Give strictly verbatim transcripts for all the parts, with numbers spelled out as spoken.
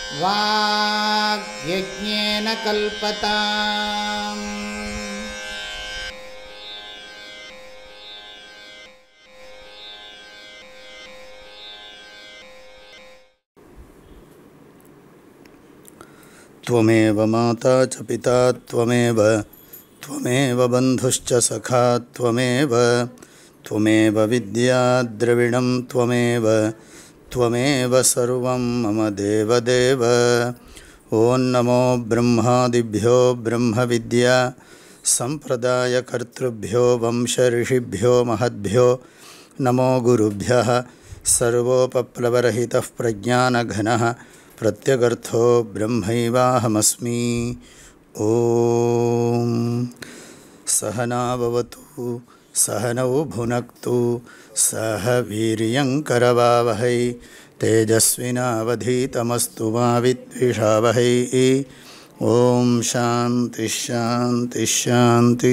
வாக்யஜ்ஞேன கல்பதாம். த்வமேவ மாதா ச பிதா த்வமேவ த்வமேவ பந்துஷ்ச சகா த்வமேவ த்வமேவ வித்யா த்ரவிணம் த்வமேவ த்வமேவ சர்வம் மம தேவதேவ. ஓம் நமோ பிரம்மாதிப்யோ பிரம்ம வித்யா சம்பிரதாய கர்த்ருப்யோ வம்ச ரிஷிப்யோ மஹத்யோ நமோ குருப்யः. சர்வோபப்ளவரஹிதः பிரஜானகணः பிரத்யகர்த்தோ பிரம்மைவாஹமஸ்மி. ஓம் சஹனா பவது சஹனௌ புனக்து சஹ வீரியங்கரவாவஹை தேஜஸ்வினாவதீதமஸ்து மா வித்விஷாவஹை. ஓம் சாந்தி ஷாந்தி ஷாந்தி.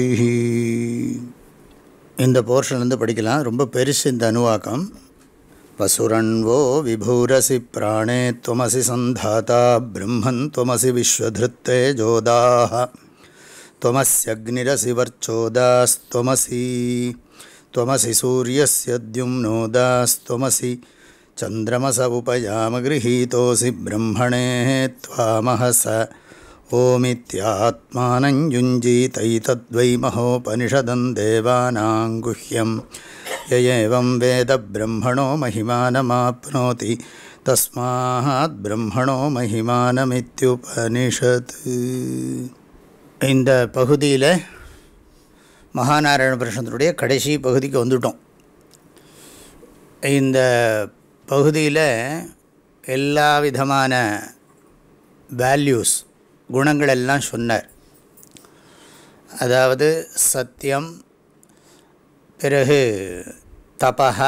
இந்த போர்ஷன்லேருந்து படிக்கலாம். ரொம்ப பெருசு இந்த அனுவாக்கம். வசுரன்வோ விபூரசி பிராணே த்வமசி சந்தாதா பிரம்மன் த்வமசி விஸ்வத்ருத்தே ஜோதாஹ த்வமஸ்யக்னிரசி வர்ச்சோதாஸ்த்வமசி த்வமசி சூரியஸ்ய த்யும்னோதாஸ்த்வமசி சந்திரமஸ உபயாம கிரஹீதோசி பிரம்மணே த்வாமஹஸ. ஓமித்யாத்மானஞ் யுஞ்ஜீதைதத்வை மகோபனிஷதம் தேவானாங்குஹ்யம் யயேவம் வேத பிரம்மணோ மஹிமானமாப்னோதி தஸ்மாத் பிரம்மணோ மஹிமானமித்யுபனிஷத். இந்த பகுதியில் மகாநாராயண உபனிஷத்தினுடைய கடைசி பகுதிக்கு வந்துட்டோம். இந்த பகுதியில் எல்லா விதமான வேல்யூஸ் குணங்கள் எல்லாம் சொன்னார். அதாவது சத்தியம், பிறகு தபஹ,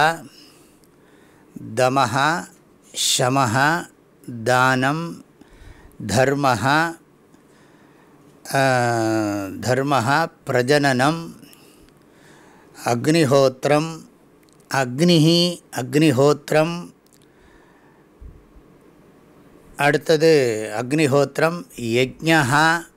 தமஹ, ஷமஹ, தானம், தர்மஹ, தர்மஹ, பிரஜனனம், அக்னிஹோத்திரம், அக்னிஹி, அக்னிஹோத்திரம், அடுத்தது அக்னிஹோத்திரம், யஜ்ஞஹ,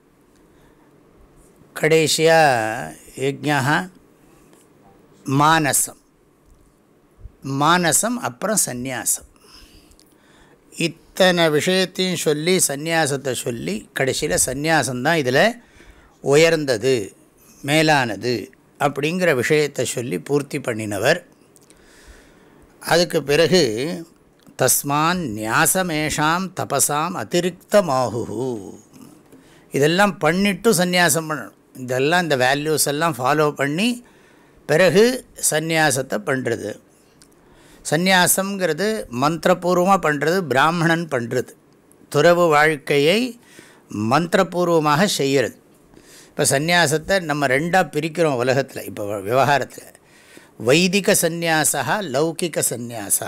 கடைசியாக யஜ்ஞஹ, மானசம், மானசம், அப்புறம் சந்நியாசம். இத்தனை விஷயத்தையும் சொல்லி சந்நியாசத்தை சொல்லி கடைசியில் சந்நியாசம்தான் இதில் உயர்ந்தது, மேலானது அப்படிங்கிற விஷயத்தை சொல்லி பூர்த்தி பண்ணினவர். அதுக்கு பிறகு தஸ்மான் நியாசமேஷாம் தபசாம் அதிரிக்தமாஹு, இதெல்லாம் பண்ணிவிட்டு சந்நியாசம் பண்ணணும். இதெல்லாம் இந்த வேல்யூஸ் எல்லாம் ஃபாலோ பண்ணி பிறகு சந்நியாசத்தை பண்ணுறது. சந்நியாசங்கிறது மந்திரபூர்வமாக பண்ணுறது, பிராமணன் பண்ணுறது. துறவு வாழ்க்கையை மந்திரபூர்வமாக செய்கிறது. இப்போ சந்நியாசத்தை நம்ம ரெண்டாக பிரிக்கிறோம் உலகத்தில். இப்போ விவகாரத்தில் வைதிக சந்நியாசா, லௌகிக சந்நியாசா.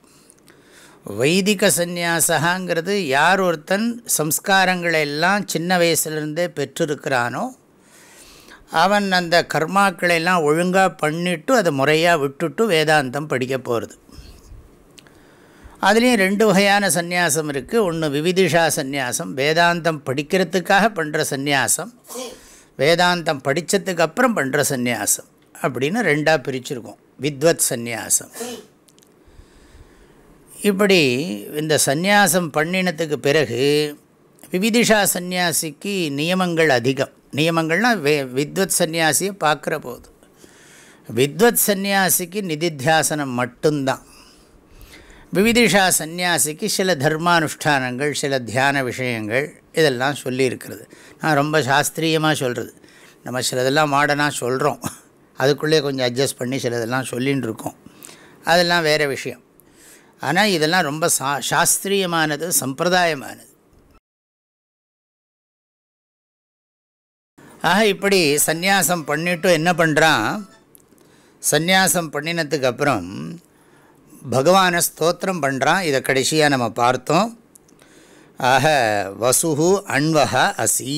வைதிக சந்நியாசங்கிறது யார் ஒருத்தன் சம்ஸ்காரங்களை எல்லாம் சின்ன வயசுலேருந்தே பெற்றிருக்கிறானோ அவன் அந்த கர்மாக்களை எல்லாம் ஒழுங்காக பண்ணிவிட்டு அதை முறையாக விட்டுட்டு வேதாந்தம் படிக்க போகிறது. அதுலேயும் ரெண்டு வகையான சந்நியாசம் இருக்குது. ஒன்று விவிதிஷா சந்நியாசம், வேதாந்தம் படிக்கிறதுக்காக பண்ணுற சந்நியாசம், வேதாந்தம் படித்ததுக்கு அப்புறம் பண்ணுற சந்நியாசம் அப்படின்னு ரெண்டாக பிரிச்சுருக்கோம். வித்வத் சந்நியாசம். இப்படி இந்த சந்நியாசம் பண்ணினத்துக்கு பிறகு விவிதிஷா சந்நியாசிக்கு நியமங்கள் அதிகம். நியமங்கள்னால் வே வித்வத் சந்நியாசியை பார்க்குற போது வித்வத் சந்நியாசிக்கு நிதித்தியாசனம் மட்டும்தான். விவிதிஷா சந்நியாசிக்கு சில தர்மானுஷ்டானங்கள், சில தியான விஷயங்கள் இதெல்லாம் சொல்லியிருக்கிறது. நான் ரொம்ப சாஸ்திரியமாக சொல்கிறது. நம்ம சிலதெல்லாம் மாடர்னாக சொல்கிறோம், அதுக்குள்ளே கொஞ்சம் அட்ஜஸ்ட் பண்ணி சிலதெல்லாம் சொல்லின்னு இருக்கோம். அதெல்லாம் வேறு விஷயம். ஆனால் இதெல்லாம் ரொம்ப சா சாஸ்திரியமானது, சம்பிரதாயமானது. ஆக இப்படி சந்நியாசம் பண்ணிவிட்டு என்ன பண்ணுறான், சந்நியாசம் பண்ணினத்துக்கு அப்புறம் பகவானை ஸ்தோத்திரம் பண்ணுறான். இதை கடைசியாக நம்ம பார்த்தோம். ஆக வசுஹு அன்வஹ அசி,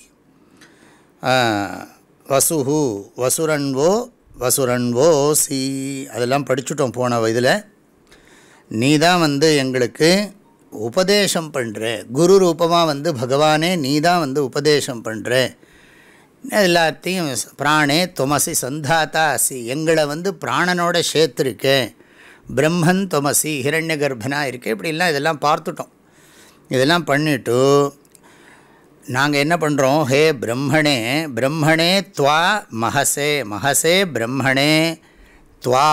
வசுஹு வசுரன்வோ வசுரன்வோ சி, அதெல்லாம் படிச்சுட்டோம் போன இதில். நீ தான் வந்து எங்களுக்கு உபதேசம் பண்ணுற, குரு ரூபமாக வந்து பகவானே நீ தான் வந்து உபதேசம் பண்ணுற, எல்லாத்தையும் பிராணே தொமசி சந்தாத்தா அசி, எங்களை வந்து பிராணனோட சேர்த்துருக்க, பிரம்மன் தொமசி ஹிரண்ய கர்ப்பனாக இருக்கு, இப்படிலாம் இதெல்லாம் பார்த்துட்டோம். இதெல்லாம் பண்ணிவிட்டு நாங்கள் என்ன பண்ணுறோம், ஹே பிரம்மணே பிரம்மணே துவா மகசே மகசே பிரம்மணே துவா,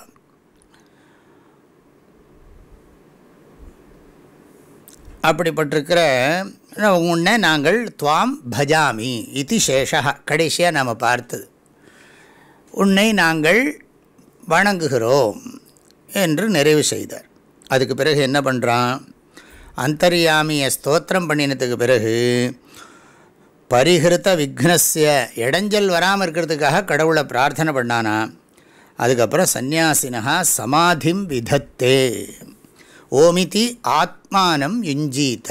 அப்படிப்பட்டிருக்கிற உன்னை நாங்கள் துவாம் பஜாமி இது சேஷா, கடைசியாக நாம் பார்த்தது உன்னை நாங்கள் வணங்குகிறோம் என்று நிறைவு செய்தார். அதுக்கு பிறகு என்ன பண்ணுறான், அந்தர்யாமியை ஸ்தோத்திரம் பண்ணினதுக்கு பிறகு பரிஹிருத்த விக்னஸ்ய, இடைஞ்சல் வராமல் இருக்கிறதுக்காக கடவுளை பிரார்த்தனை பண்ணானா. அதுக்கப்புறம் சந்நியாசினா சமாதிம் விதத்தே, ஓமிதி ஆத்மானம் யுஞ்சீத,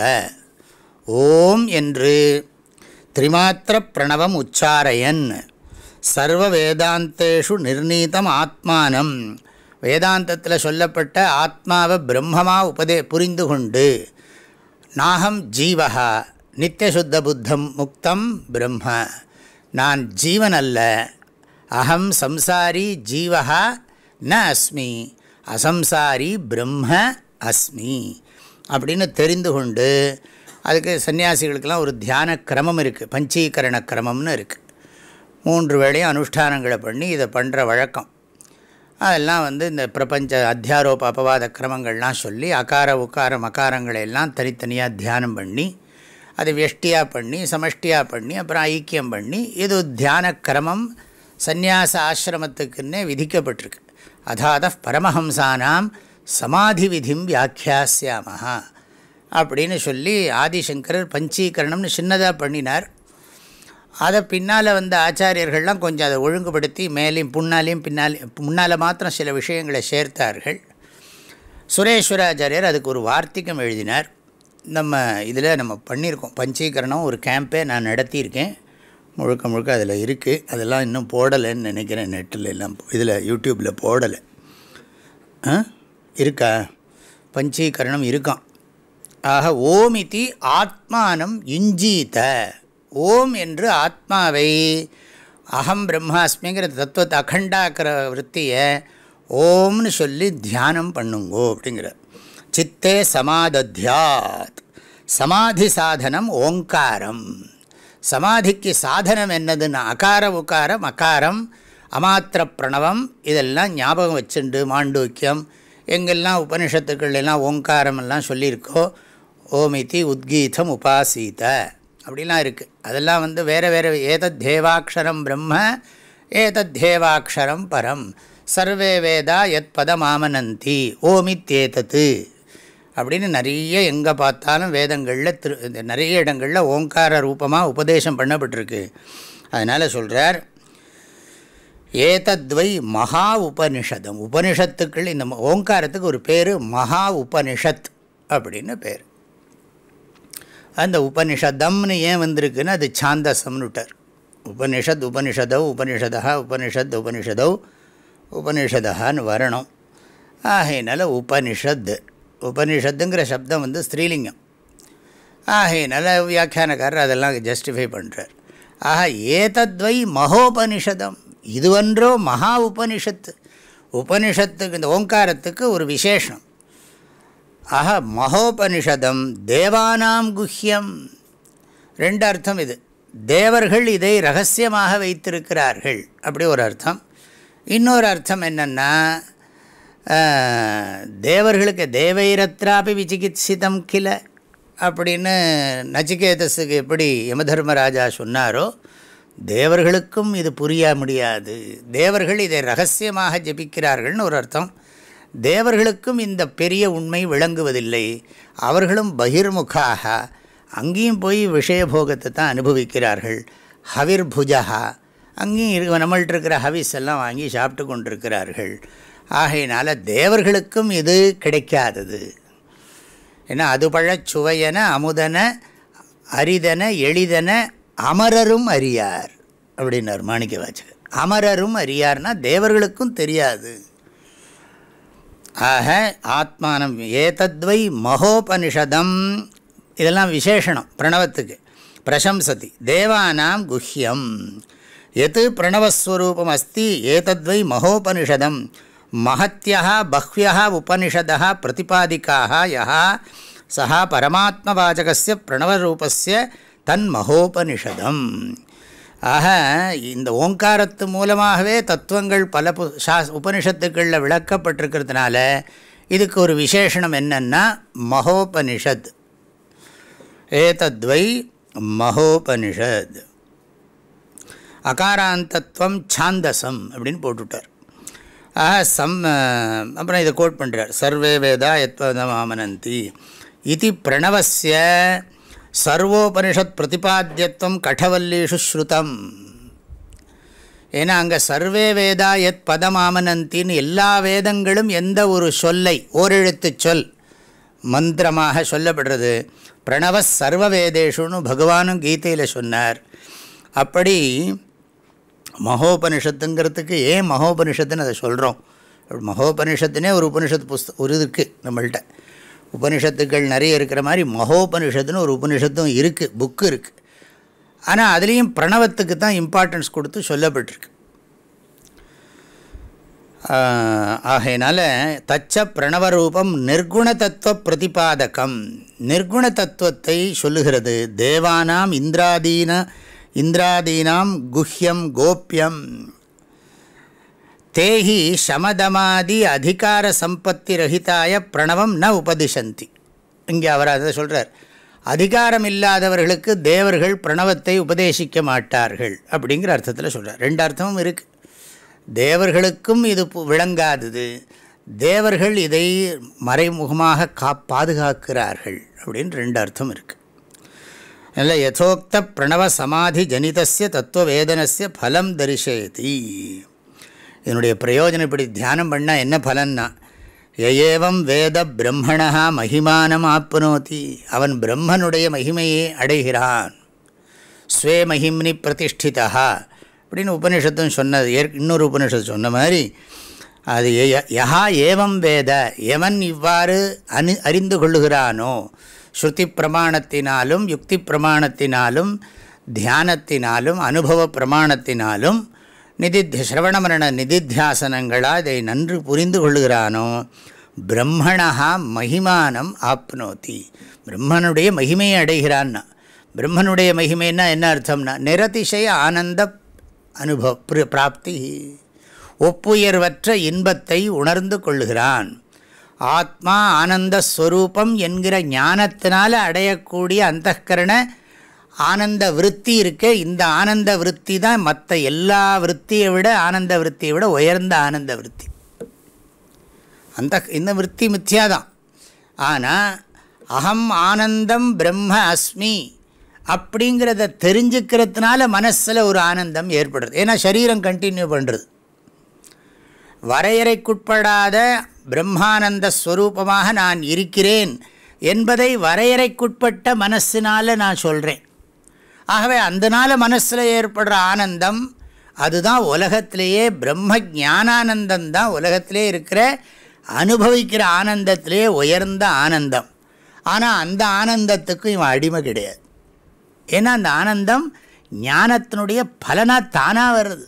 ஓம் என்று திரிமாத்திர பிரணவம் உச்சாரயன் சர்வ வேதாந்தேஷு நிர்ணீதம் ஆத்மானம், வேதாந்தத்தில் சொல்லப்பட்ட ஆத்மாவை பிரம்மமாக உபதே புரிந்து கொண்டு, நாகம் ஜீவஹா நித்தியசுத்த புத்தம் முக்தம் பிரம்ம, நான் ஜீவன் அல்ல, அகம் சம்சாரி ஜீவஹா ந அஸ்மி, அசம்சாரி பிரம்ம அஸ்மி அப்படின்னு தெரிந்து கொண்டு, அதுக்கு சன்னியாசிகளுக்கெல்லாம் ஒரு தியான கிரமம் இருக்குது, பஞ்சீகரண கிரமம்னு இருக்குது. மூன்று வேளையும் அனுஷ்டானங்களை பண்ணி இதை பண்ணுற வழக்கம். அதெல்லாம் வந்து இந்த பிரபஞ்ச அத்தியாரோப அபவாத கிரமங்கள்லாம் சொல்லி அகார உக்கார மகாரங்களை எல்லாம் தனித்தனியாக தியானம் பண்ணி, அது வெஷ்டியாக பண்ணி சமஷ்டியாக பண்ணி அப்புறம் ஐக்கியம் பண்ணி, இது தியான கிரமம் சந்நியாச ஆசிரமத்துக்குன்னே விதிக்கப்பட்டிருக்கு. அதாத பரமஹம்சானாம் சமாதி விதிம் வியாக்கியாஸ்யாமஹா அப்படின்னு சொல்லி ஆதிசங்கரர் பஞ்சீகரணம்னு சின்னதாக பண்ணினார். அதை பின்னால் வந்த ஆச்சாரியர்கள்லாம் கொஞ்சம் அதை ஒழுங்குபடுத்தி மேலேயும் புன்னாலையும் பின்னாலையும் முன்னால் மாத்திரம் சில விஷயங்களை சேர்த்தார்கள். சுரேஸ்வராச்சாரியர் அதுக்கு ஒரு வார்த்திகம் எழுதினார். நம்ம இதில் நம்ம பண்ணியிருக்கோம் பஞ்சீகரணம், ஒரு கேம்பே நான் நடத்தியிருக்கேன், முழுக்க முழுக்க அதில் இருக்குது. அதெல்லாம் இன்னும் போடலைன்னு நினைக்கிறேன், நெட்டில் எல்லாம் இதில் யூடியூப்பில் போடலை. இருக்கா பஞ்சீகரணம் இருக்கான். ஆக ஓமிதி ஆத்மானம் யுஞ்சீத, ஓம் என்று ஆத்மாவை அகம் பிரம்மாஸ்மிங்கிற தத்துவத்தை அகண்டாக்கிற விற்த்தியை ஓம்னு சொல்லி தியானம் பண்ணுங்கோ அப்படிங்கிற. சித்தே சமாதத்யாத், சமாதி சாதனம் ஓங்காரம். சமாதிக்கு சாதனம் என்னதுன்னா அகார உக்காரம் அகாரம் அமாத்திர பிரணவம் இதெல்லாம் ஞாபகம் வச்சுண்டு மாண்டூக்கியம் எங்கெல்லாம் உபனிஷத்துக்கள் எல்லாம் ஓங்காரம் எல்லாம் சொல்லியிருக்கோ, ஓமிதி உத்கீதம் உபாசீத அப்படிலாம் இருக்குது. அதெல்லாம் வந்து வேறு வேறு ஏதத் தேவாட்சரம் பிரம்ம ஏதத் தேவாட்சரம் பரம் சர்வே வேதா யத் பதமாமனந்தி ஓமித்யேதத்து அப்படின்னு நிறைய எங்கே பார்த்தாலும் வேதங்களில் திரு நிறைய இடங்களில் ஓங்கார ரூபமாக உபதேசம் பண்ணப்பட்டிருக்கு. அதனால் சொல்கிறார், ஏதத்வை மகா உபனிஷதம், உபனிஷத்துக்கள் இந்த ஓங்காரத்துக்கு ஒரு பேர் மகா உபனிஷத் அப்படின்னு பேர். அந்த உபனிஷதம்னு ஏன் வந்திருக்குன்னு அது சாந்தசம்னுட்டார். உபனிஷத் உபனிஷதோ உபனிஷதா உபனிஷத் உபனிஷதோ உபனிஷதான்னு வரணும். ஆகையினால உபனிஷத், உபனிஷத்துங்கிற சப்தம் வந்து ஸ்திரீலிங்கம். ஆகையினால வியாக்கியானக்காரர் அதெல்லாம் ஜஸ்டிஃபை பண்ணுறார். ஆக ஏதத்வை மகோபனிஷதம், இதுவன்றோ மகா உபனிஷத்து. உபனிஷத்துக்கு இந்த ஓங்காரத்துக்கு ஒரு விசேஷம். ஆக மகோபனிஷதம் தேவானாம் குஹ்யம், ரெண்டு அர்த்தம் இது. தேவர்கள் இதை ரகசியமாக வைத்திருக்கிறார்கள் அப்படி ஒரு அர்த்தம். இன்னொரு அர்த்தம் என்னென்னா, தேவர்களுக்கு தேவைரத்ராபி விசிகித்சிதம் கில அப்படின்னு நச்சிகேதஸுக்கு எப்படி யமதர்மராஜா சொன்னாரோ, தேவர்களுக்கும் இது புரிய முடியாது, தேவர்கள் இதை ரகசியமாக ஜபிக்கிறார்கள்னு ஒரு அர்த்தம். தேவர்களுக்கும் இந்த பெரிய உண்மை விளங்குவதில்லை, அவர்களும் பகிர்முகாக அங்கேயும் போய் விஷயபோகத்தை தான் அனுபவிக்கிறார்கள். ஹவிர்புஜா, அங்கேயும் இரு நம்மள்ட்ட இருக்கிற ஹவிஸ் எல்லாம் வாங்கி சாப்பிட்டு கொண்டிருக்கிறார்கள். ஆகையினால தேவர்களுக்கும் இது கிடைக்காதது. ஏன்னா அது பழச்சுவையன அமுதன அரிதன எளிதன அமரரும் அறியார் அப்படின்னார் மாணிக்க வாசகர். அமரரும் அறியார்னா தேவர்களுக்கும் தெரியாது. ஆக ஆத்மானம் ஏதத்வை மகோபனிஷதம், இதெல்லாம் விசேஷணம் பிரணவத்துக்கு. பிரசம்சதி தேவானாம் குஹ்யம் எது பிரணவஸ்வரூபம் அஸ்தி ஏதத்வை மகோபனிஷதம் மஹத்யः பஹ்வ்யः உபனிஷதः பிரதிபாதிக்காः யः சஹ பரமாத்மவாச்சகஸ்ய பிரணவரூபஸ்ய தன் மகோபனிஷதம். ஆக இந்த ஓங்காரத்து மூலமாகவே தத்துவங்கள் பல பு சா உபனிஷத்துக்களில் விளக்கப்பட்டிருக்கிறதுனால இதுக்கு ஒரு விசேஷணம் என்னன்னா மகோபனிஷத். ஏதத்வை மகோபனிஷத். அகாராந்தத்துவம் சாந்தசம் அப்படின்னு போட்டுவிட்டார். ஆஹா சம் அப்புறம் இதை கோட் பண்ணுறார். சர்வே வேதா யத்வதமாமனந்தி இது பிரணவஸ்ய சர்வோபனிஷத் பிரதிபாத்தியத்துவம் கடவல்லீஷு ஸ்ருதம். ஏன்னா அங்கே சர்வே வேதா யத் பதமாமனந்தின்னு எல்லா வேதங்களும் எந்த ஒரு சொல்லை ஓரெழுத்து சொல் மந்திரமாக சொல்லப்படுறது. பிரணவ சர்வ வேதேஷுன்னு பகவானும் கீதையில் சொன்னார். அப்படி மகோபனிஷத்துங்கிறதுக்கு ஏன் மகோபனிஷத்துன்னு அதை சொல்கிறோம். மகோபனிஷத்துனே ஒரு உபனிஷத்து புஸ்த ஒரு இருக்குது நம்மள்கிட்ட. உபனிஷத்துக்கள் நிறைய இருக்கிற மாதிரி மகோபனிஷத்துன்னு ஒரு உபனிஷத்தும் இருக்குது, புக்கு இருக்குது. ஆனால் அதுலேயும் பிரணவத்துக்கு தான் இம்பார்ட்டன்ஸ் கொடுத்து சொல்லப்பட்டிருக்கு. ஆகையினால தச்ச பிரணவரூபம் நிர்குண தத்துவ பிரதிபாதகம், நிர்குண தத்துவத்தை சொல்லுகிறது. தேவானாம் இந்திராதீன இந்திராதீனாம் குஹ்யம் கோப்யம் தேஹி சமதமாதி அதிகார சம்பத்தி ரஹிதாய பிரணவம் ந உபதிஷந்தி. இங்கே அவர் அதை சொல்கிறார். அதிகாரம் இல்லாதவர்களுக்கு தேவர்கள் பிரணவத்தை உபதேசிக்க மாட்டார்கள் அப்படிங்கிற அர்த்தத்தில் சொல்கிறார். ரெண்டு அர்த்தமும் இருக்குது. தேவர்களுக்கும் இது விளங்காதது, தேவர்கள் இதை மறைமுகமாக கா பாதுகாக்கிறார்கள் அப்படின்னு ரெண்டு அர்த்தம் இருக்குது. அதில் யதோக்த பிரணவ சமாதி ஜனிதஸ்ய தத்துவவேதனஸ்ய பலம் தரிசயதி. இதனுடைய பிரயோஜனம் இப்படி தியானம் பண்ணால் என்ன பலன்னா, ஏவம் வேத பிரம்மணா மகிமானம் ஆப்னோதி, அவன் பிரம்மனுடைய மகிமையை அடைகிறான். ஸ்வே மகிம்னி பிரதிஷ்டிதா அப்படின்னு உபனிஷத்தும் சொன்னது. இன்னொரு உபனிஷத்து சொன்ன மாதிரி அது யஹா ஏவம் வேத, எவன் இவ்வாறு அனு அறிந்து கொள்ளுகிறானோ, ஸ்ருதி பிரமாணத்தினாலும் யுக்தி பிரமாணத்தினாலும் தியானத்தினாலும் அனுபவ பிரமாணத்தினாலும் நிதித்திய சிரவணமரண நிதித்தியாசனங்களாக இதை நன்று புரிந்து கொள்ளுகிறானோ, பிரம்மணா மகிமானம் ஆப்னோதி, பிரம்மனுடைய மகிமையை அடைகிறான்னா. பிரம்மனுடைய மகிமைன்னா என்ன அர்த்தம்னா, நிரதிசய ஆனந்த அனுபவ பிராப்தி, ஒப்புயர்வற்ற இன்பத்தை உணர்ந்து கொள்ளுகிறான். ஆத்மா ஆனந்த ஸ்வரூபம் என்கிற ஞானத்தினால் அடையக்கூடிய அந்தఃகரண ஆனந்த விருத்தி இருக்க, இந்த ஆனந்த விருத்தி தான் மற்ற எல்லா விருத்தியை விட ஆனந்த விருத்தியை விட உயர்ந்த ஆனந்த விருத்தி. அந்த இந்த விருத்தி மித்யாதான். ஆனால் அகம் ஆனந்தம் பிரம்ம அஸ்மி அப்படிங்கிறத தெரிஞ்சுக்கிறதுனால மனசில் ஒரு ஆனந்தம் ஏற்படுறது. ஏன்னா சரீரம் கண்டினியூ பண்ணுறது. வரையறைக்குட்படாத பிரம்மானந்த ஸ்வரூபமாக நான் இருக்கிறேன் என்பதை வரையறைக்குட்பட்ட மனசினால் நான் சொல்கிறேன். ஆகவே அதனால் மனசில் ஏற்படுற ஆனந்தம் அதுதான் உலகத்திலேயே பிரம்ம ஞானானந்தம் தான் உலகத்திலே இருக்கிற அனுபவிக்கிற ஆனந்தத்திலே உயர்ந்த ஆனந்தம். ஆனால் அந்த ஆனந்தத்துக்கு இவன் அடிமை கிடையாது. ஏன்னா அந்த ஆனந்தம் ஞானத்தினுடைய பலனாக தானாக வருது.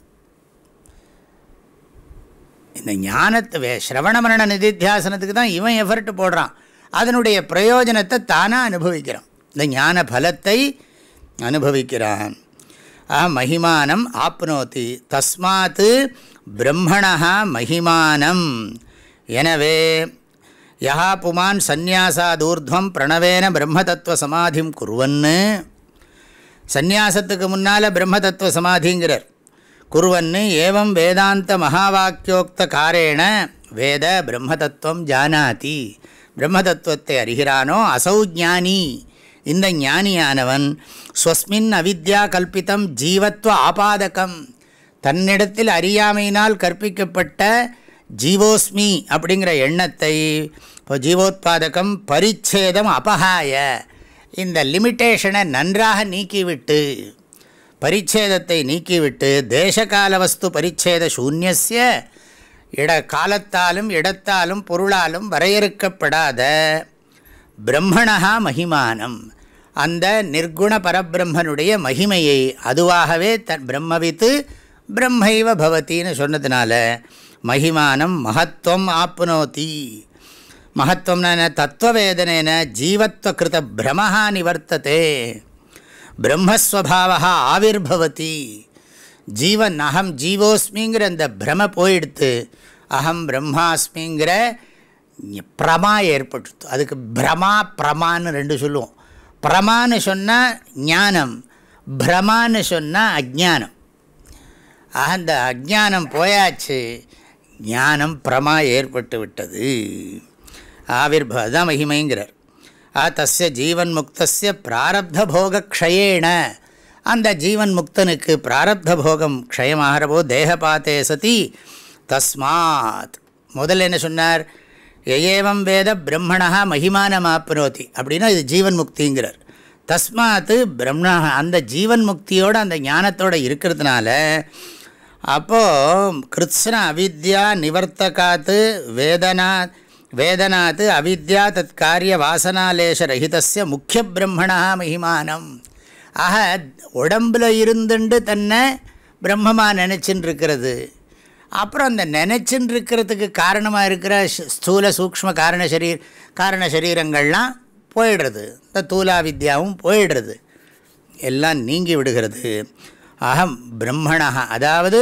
இந்த ஞானத்தை ஸ்ரவண மரண நிதித்தியாசனத்துக்கு தான் இவன் எஃபர்ட் போடுறான். அதனுடைய பிரயோஜனத்தை தானாக அனுபவிக்கிறான், இந்த ஞான பலத்தை அனுபவிக்கிறான். ஆ மகிமானம் ஆப்னோதி தஸ்மாத் பிரம்மணா மகிமானம். எனவே யஹா புமான் சந்நியாசாதூர்த்வம் பிரணவேன பிரம்மதத்துவ சமாதிம் குர்வன்னு, சந்நியாசத்துக்கு முன்னால் பிரம்மதத்துவ சமாதிங்கிறார். குர்வன்னு ஏவம் வேதாந்த மகாவாக்கியோக்த காரேண வேத பிரம்மதத்துவம் ஜானாதி, பிரம்மதத்துவத்தை அறிகிறானோ அசௌ ஞானி, இந்த ஞானியானவன் ஸ்வஸ்மின் அவித்யா கல்பித்தம் ஜீவத்வ ஆபாதகம், தன்னிடத்தில் அறியாமையினால் கற்பிக்கப்பட்ட ஜீவோஸ்மி அப்படிங்கிற எண்ணத்தை இப்போ ஜீவோத்பாதகம் பரிச்சேதம் அபகாய, இந்த லிமிட்டேஷனை நன்றாக நீக்கிவிட்டு, பரிச்சேதத்தை நீக்கிவிட்டு, தேசகால வஸ்து பரிச்சேத சூன்யஸ்ய இட காலத்தாலும் இடத்தாலும் பொருளாலும் வரையறுக்கப்படாத பிரம்மணா மகிமானம், அந்த நிர்குண பரபிரம்மனுடைய மகிமையை அதுவாகவே தன் பிரம்மவித்து பிரம்மைவ பவத்தின்னு சொன்னதுனால மகிமானம் மகத்துவம் ஆப்னோதி. மகத்துவம்னா தத்துவவேதனேன ஜீவத்வ கிருத பிரமஹா நிவர்த்ததே, பிரம்மஸ்வபாவா ஆவிர்பவதி. ஜீவன் அகம் ஜீவோஸ்மிங்கிற அந்த பிரம போயிடுத்து, அகம் பிரம்மாஸ்மிங்கிற பிரமா ஏற்பட்டு. அதுக்கு பிரமா பிரமான்னு ரெண்டு சொல்லுவோம். பிரமான்னு சொன்னால் ஞானம், பிரமான்னு சொன்னால் அஜ்ஞானம். அந்த அஜ்ஞானம் போயாச்சு, ஞானம் பிரமா ஏற்பட்டு விட்டது. ஆவிர்ப அதுதான் மகிமைங்கிறார். ஆ தஸ்ய ஜீவன் முக்தஸ்ய பிராரப்த போக க்ஷயேன, அந்த ஜீவன் முக்தனுக்கு பிராரப்த போகம் க்ஷயமாகிறபோ தேகபாத்தே சதி தஸ்மாத். முதல்ல என்ன சொன்னார்? ஏவம் வேத பிரம்மணா மகிமானம் ஆப்னோதி அப்படின்னா இது ஜீவன் முக்திங்கிறார். தஸ்மாத் பிரம்மணா அந்த ஜீவன் முக்தியோடு அந்த ஞானத்தோடு இருக்கிறதுனால அப்போது கிருத்ஸ்ன அவித்யா நிவர்த்தகாத்து வேதனா வேதனாத் அவித்யா தத் காரிய வாசனாலேஷ ரஹிதஸ்ய முக்கிய பிரம்மணா மகிமானம். ஆக உடம்பில் இருந்துண்டு தன்னை பிரம்மமாக நினச்சின்னு இருக்கிறது. அப்புறம் அந்த நினச்சின்னு இருக்கிறதுக்கு காரணமாக இருக்கிற ஸ்தூல சூக்ஷ்ம காரண சரீர காரண சரீரங்கள்லாம் போயிடுறது, இந்த தூலா வித்யாவும் போயிடுறது, எல்லாம் நீங்கி விடுகிறது. அகம் பிரம்மணா அதாவது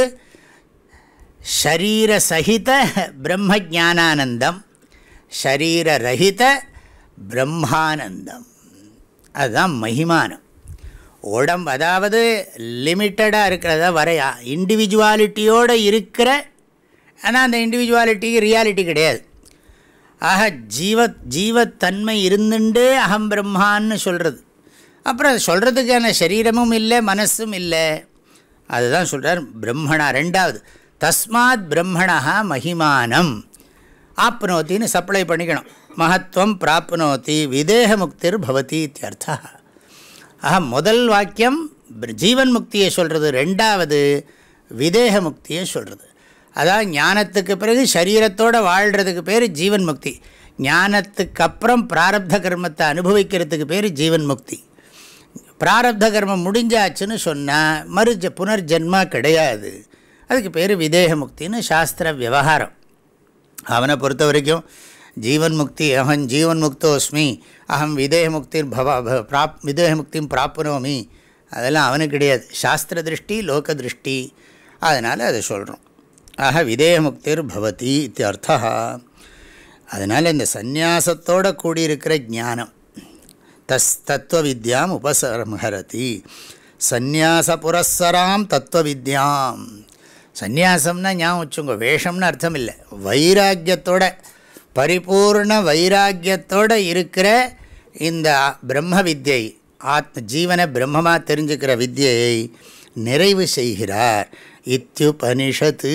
ஷரீர சகித பிரம்ம ஜானானந்தம், ஷரீரரகித பிரம்மானந்தம், அதுதான் மகிமானம். உடம்பு அதாவது லிமிட்டடாக இருக்கிறதா வரையா இண்டிவிஜுவாலிட்டியோடு இருக்கிற, ஆனால் அந்த இண்டிவிஜுவாலிட்டிக்கு ரியாலிட்டி கிடையாது. ஆக ஜீவ ஜீவத்தன்மை இருந்துட்டு அகம் பிரம்மான்னு சொல்கிறது. அப்புறம் சொல்கிறதுக்கான சரீரமும் இல்லை மனசும் இல்லை. அதுதான் சொல்கிறார் பிரம்மணா. ரெண்டாவது தஸ்மாத் பிரம்மணா மகிமானம் ஆப்னோத்தின்னு சப்ளை பண்ணிக்கணும். மகத்துவம் பிராப்னோதி விதேக முக்திர் பவதி இத்தியர்த்தா. ஆக முதல் வாக்கியம் ஜீவன் முக்தியை சொல்கிறது, ரெண்டாவது விதேக முக்தியை சொல்கிறது. அதாவது ஞானத்துக்கு பிறகு சரீரத்தோடு வாழ்கிறதுக்கு பேர் ஜீவன் முக்தி, ஞானத்துக்கு அப்புறம் பிராரப்த கர்மத்தை அனுபவிக்கிறதுக்கு பேர் ஜீவன் முக்தி. பிராரப்த கர்மம் முடிஞ்சாச்சுன்னு சொன்னால் மறு புனர்ஜென்மா கிடையாது, அதுக்கு பேர் விதேக முக்தின்னு சாஸ்திர விவகாரம். அவனை பொறுத்த வரைக்கும் ஜீவன் முக்தி அஹம் ஜீவன் முக்தோஸ்மி அஹம் விதேக முக்திர் பவா பிராப் விதேக முக்தியும் பிராப்னோமி, அதெல்லாம் அவனுக்கு கிடையாது. சாஸ்திர திருஷ்டி லோக திருஷ்டி, அதனால் அதை சொல்கிறோம். ஆக விதேக முக்திர் பவதி இத்தியர்த்தா. அதனால் இந்த சந்நியாசத்தோடு கூடியிருக்கிற ஞானம் தஸ் தத்துவ வித்யாம் உபசம்ஹரதி. சந்நியாச புரஸ்ஸராம் தத்துவ வித்யாம். சந்நியாசம்னா ஞாபகம் வச்சுங்க, வேஷம்னு அர்த்தம் இல்லை. வைராக்கியத்தோட பரிபூர்ண வைராக்கியத்தோடு இருக்கிற இந்த பிரம்ம வித்யை, ஆத்ம ஜீவனை பிரம்மமாக தெரிஞ்சுக்கிற வித்யை நிறைவு செய்கிறார். இத்யுபனிஷத்து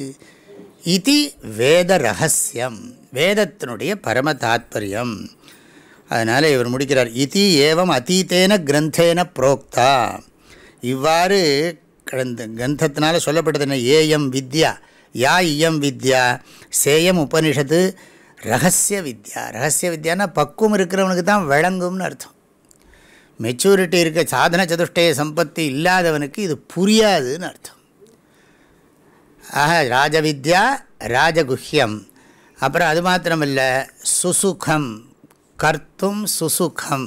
இது வேத ரகசியம், வேதத்தினுடைய பரம தாத்பரியம். அதனால் இவர் முடிக்கிறார், இதி ஏவம் அதீத்தேன கிரந்தேன புரோக்தா. இவ்வாறு கடந்த கிரந்தத்தினால சொல்லப்பட்டது என்ன? ஏயம் வித்யா யா இயம் வித்யா சேயம் உபனிஷத்து ரகசிய வித்யா. ரகசிய வித்யானா பக்குவம் இருக்கிறவனுக்கு தான் விளங்கும்னு அர்த்தம். மெச்சூரிட்டி இருக்க சாதன சதுஷ்டய சம்பத்தி இல்லாதவனுக்கு இது புரியாதுன்னு அர்த்தம். ஆக ராஜவித்யா ராஜகுஹ்யம். அப்புறம் அது மாத்திரமில்லை, சுசுகம் கர்த்தும் சுசுகம்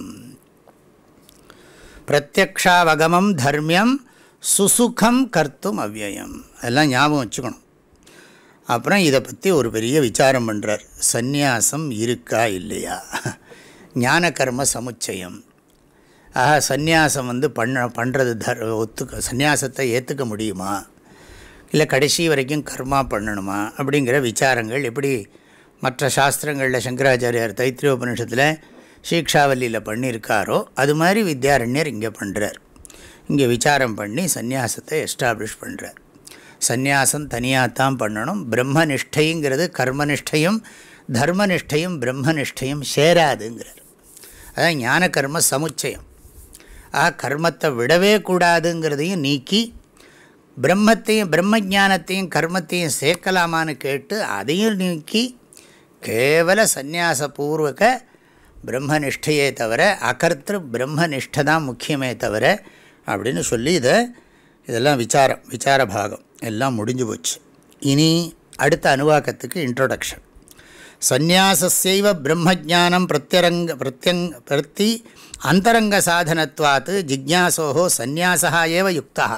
பிரத்யக்ஷாவகமம் தர்மியம் சுசுகம் கர்த்தும் அவ்யயம். அதெல்லாம் ஞாபகம் வச்சுக்கணும். அப்புறம் இதை பற்றி ஒரு பெரிய விசாரம் பண்ணுறார். சந்நியாசம் இருக்கா இல்லையா, ஞான கர்ம சமுச்சயம். ஆக சந்நியாசம் வந்து பண்ண பண்ணுறது தர் ஒத்துக்க சந்நியாசத்தை ஏற்றுக்க முடியுமா, இல்லை கடைசி வரைக்கும் கர்மா பண்ணணுமா அப்படிங்கிற விசாரங்கள் எப்படி மற்ற சாஸ்திரங்களில் சங்கராச்சாரியார் தைத்திரியோபனிஷத்தில் சீக்ஷாவல்லியில் பண்ணியிருக்காரோ அது மாதிரி வித்யாரண்யர் இங்கே பண்ணுறார். இங்கே விசாரம் பண்ணி சந்நியாசத்தை எஸ்டாப்ளிஷ் பண்ணுறார். சந்நியாசம் தனியாக தான் பண்ணணும். பிரம்மனிஷ்டைங்கிறது கர்மனிஷ்டையும் தர்மனிஷ்டையும் பிரம்மனிஷ்டையும் சேராதுங்கிறார். அதான் ஞான கர்ம சமுச்சயம். ஆக கர்மத்தை விடவே கூடாதுங்கிறதையும் நீக்கி பிரம்மத்தையும் பிரம்ம ஞானத்தையும் கர்மத்தையும் சேர்க்கலாமான்னு கேட்டு அதையும் நீக்கி கேவல சந்நியாசபூர்வக பிரம்மனிஷ்டையே தவிர அகர்த்திரு பிரம்மனிஷ்டை தான் முக்கியமே தவிர அப்படின்னு சொல்லி இதை இதெல்லாம் விசாரம் விசார பாகம் எல்லாம் முடிஞ்சு போச்சு. இனி அடுத்த அனுவாக்கத்துக்கு இன்ட்ரோடக்ஷன். சந்நியாசஸ்யைவ பிரம்மஜானம் பிரத்யரங்க பிரத்யங் பிரத்தி அந்தரங்க சாதனத்வாத் ஜிக்ஞாசோஹோ சந்நியாசா ஏவ யுக்தா.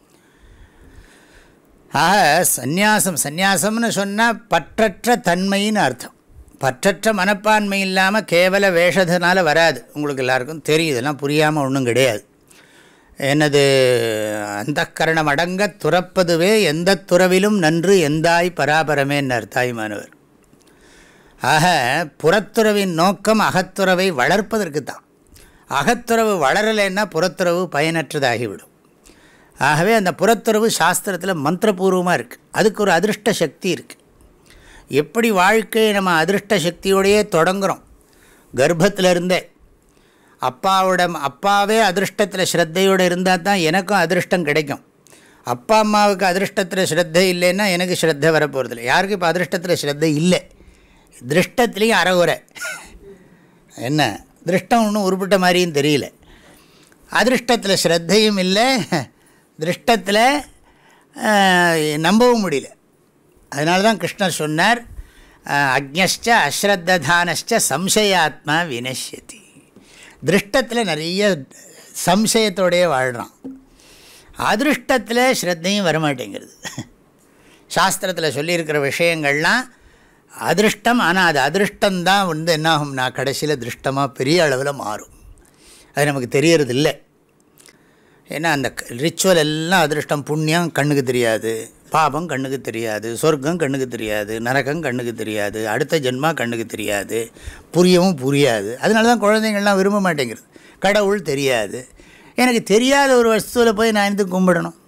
ஆக சந்நியாசம் சந்நியாசம்னு சொன்னால் பற்றற்ற தன்மைன்னு அர்த்தம். பற்றற்ற மனப்பான்மை இல்லாமல் கேவல வேஷத்தினால வராது. உங்களுக்கு எல்லாருக்கும் தெரியும், இதெல்லாம் புரியாமல் ஒன்றும் கிடையாது. என்னது அந்தக்கரணம் அடங்க துறப்பதுவே எந்த துறவிலும் நன்று எந்தாய் பராபரமேன்னர் தாய்மானவர். ஆக புறத்துறவின் நோக்கம் அகத்துறவை வளர்ப்பதற்கு தான். அகத்துறவு வளரலைன்னா புறத்துறவு பயனற்றதாகிவிடும். ஆகவே அந்த புறத்துறவு சாஸ்திரத்தில் மந்திரபூர்வமாக இருக்குது. அதுக்கு ஒரு அதிருஷ்ட சக்தி இருக்குது. எப்படி வாழ்க்கையை நம்ம அதிருஷ்ட சக்தியோடையே தொடங்குகிறோம். கர்ப்பத்திலிருந்தே அப்பாவோட அப்பாவே அதிருஷ்டத்தில் ஸ்ரத்தையோடு இருந்தால் தான் எனக்கும் அதிருஷ்டம் கிடைக்கும். அப்பா அம்மாவுக்கு அதிருஷ்டத்தில் ஸ்ரத்தை இல்லைன்னா எனக்கு ஸ்ரத்தை வரப்போகிறதில்லை. யாருக்கும் இப்போ அதிருஷ்டத்தில் ஸ்ரத்தை இல்லை. திருஷ்டத்துலேயும் அறகுறை. என்ன திருஷ்டம் ஒன்றும் உருப்பிட்ட மாதிரியும் தெரியல. அதிருஷ்டத்தில் ஸ்ரத்தையும் இல்லை, திருஷ்டத்தில் நம்பவும் முடியல. அதனால தான் கிருஷ்ணர் சொன்னார், அக்ஞஷ்ட அஸ்ரத்தானஷ்ட சம்சயாத்மா வினஷ்யதி. திருஷ்டத்தில் நிறைய சம்சயத்தோடையே வாழ்கிறான். அதிருஷ்டத்தில் ஸ்ரத்தையும் வரமாட்டேங்கிறது. சாஸ்திரத்தில் சொல்லியிருக்கிற விஷயங்கள்லாம் அதிருஷ்டம், ஆனால் அது அதிருஷ்டந்தான் வந்து என்னாகும்னா கடைசியில் திருஷ்டமாக பெரிய அளவில் மாறும். அது நமக்கு தெரியறது இல்லை. ஏன்னா அந்த ரிச்சுவல் எல்லாம் அதிருஷ்டம். புண்ணியம் கண்ணுக்கு தெரியாது, பாபம் கண்ணுக்கு தெரியாது, சொர்க்கம் கண்ணுக்கு தெரியாது, நரகம் கண்ணுக்கு தெரியாது, அடுத்த ஜென்மா கண்ணுக்கு தெரியாது, புரியவும் புரியாது. அதனால தான் குழந்தைங்கள்லாம் விரும்ப மாட்டேங்கிறது. கடவுள் தெரியாது. எனக்கு தெரியாத ஒரு வஸ்துவில் போய் நான் எதுக்கு கும்பிடணும்?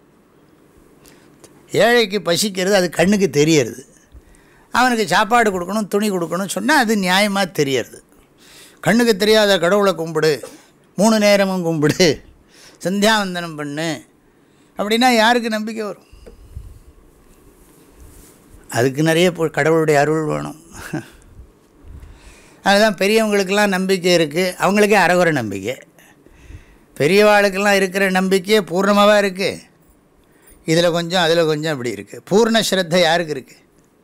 ஏழைக்கு பசிக்கிறது அது கண்ணுக்கு தெரியறது. அவனுக்கு சாப்பாடு கொடுக்கணும், துணி கொடுக்கணும் சொன்னால் அது நியாயமாக தெரியறது. கண்ணுக்கு தெரியாத கடவுளை கும்பிடு, மூணு நேரமும் கும்பிடு, சந்தியாவந்தனம் பண்ணு அப்படின்னா யாருக்கு நம்பிக்கை வரும்? அதுக்கு நிறைய கடவுளுடைய அருள் வேணும். அதுதான் பெரியவங்களுக்கெல்லாம் நம்பிக்கை இருக்குது, அவங்களுக்கே அறகுறை நம்பிக்கை. பெரியவாளுக்கெல்லாம் இருக்கிற நம்பிக்கையே பூர்ணமாகவா இருக்குது. இதில் கொஞ்சம் அதில் கொஞ்சம் அப்படி இருக்குது. பூர்ண ஸ்ரத்தை யாருக்கு இருக்குது?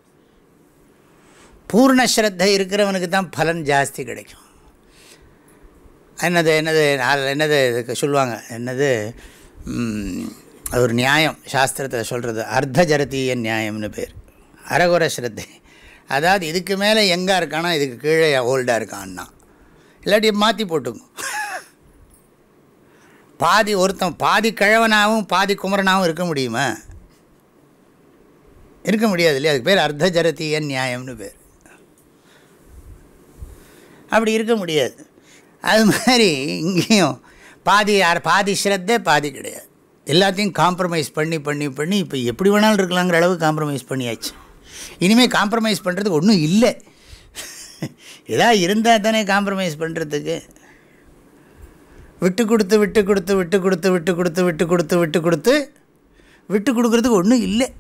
பூர்ண ஸ்ரத்தை இருக்கிறவனுக்கு தான் பலன் ஜாஸ்தி கிடைக்கும். என்னது என்னது என்னது சொல்லுவாங்க, என்னது அது ஒரு நியாயம் சாஸ்திரத்தில் சொல்கிறது, அர்த்த ஜரதீய நியாயம்னு பேர். அறகுறை ஸ்ரத்தை. அதாவது இதுக்கு மேலே எங்கே இருக்கானா இதுக்கு கீழே ஓல்டாக இருக்கான்னா, இல்லாட்டி மாற்றி போட்டுங்க. பாதி ஒருத்தன் பாதி கிழவனாகவும் பாதி குமரனாகவும் இருக்க முடியுமா? இருக்க முடியாது இல்லையா? அதுக்கு பேர் அர்த்த ஜரதீய நியாயம்னு பேர். அப்படி இருக்க முடியாது. அது மாதிரி இங்கேயும் பாதி யார் பாதி ஸ்ரத்தை பாதி கிடையாது. எல்லாத்தையும் காம்ப்ரமைஸ் பண்ணி பண்ணி பண்ணி இப்போ எப்படி வேணாலும் இருக்கலாங்கிற அளவுக்கு காம்ப்ரமைஸ் பண்ணியாச்சு. இனிமேல் காம்ப்ரமைஸ் பண்ணுறதுக்கு ஒன்றும் இல்லை. ஏதாவது இருந்தால் தானே காம்ப்ரமைஸ் பண்ணுறதுக்கு. விட்டு கொடுத்து விட்டு கொடுத்து விட்டு கொடுத்து விட்டு கொடுத்து விட்டு கொடுத்து விட்டு கொடுத்து விட்டு கொடுக்குறதுக்கு ஒன்றும் இல்லை.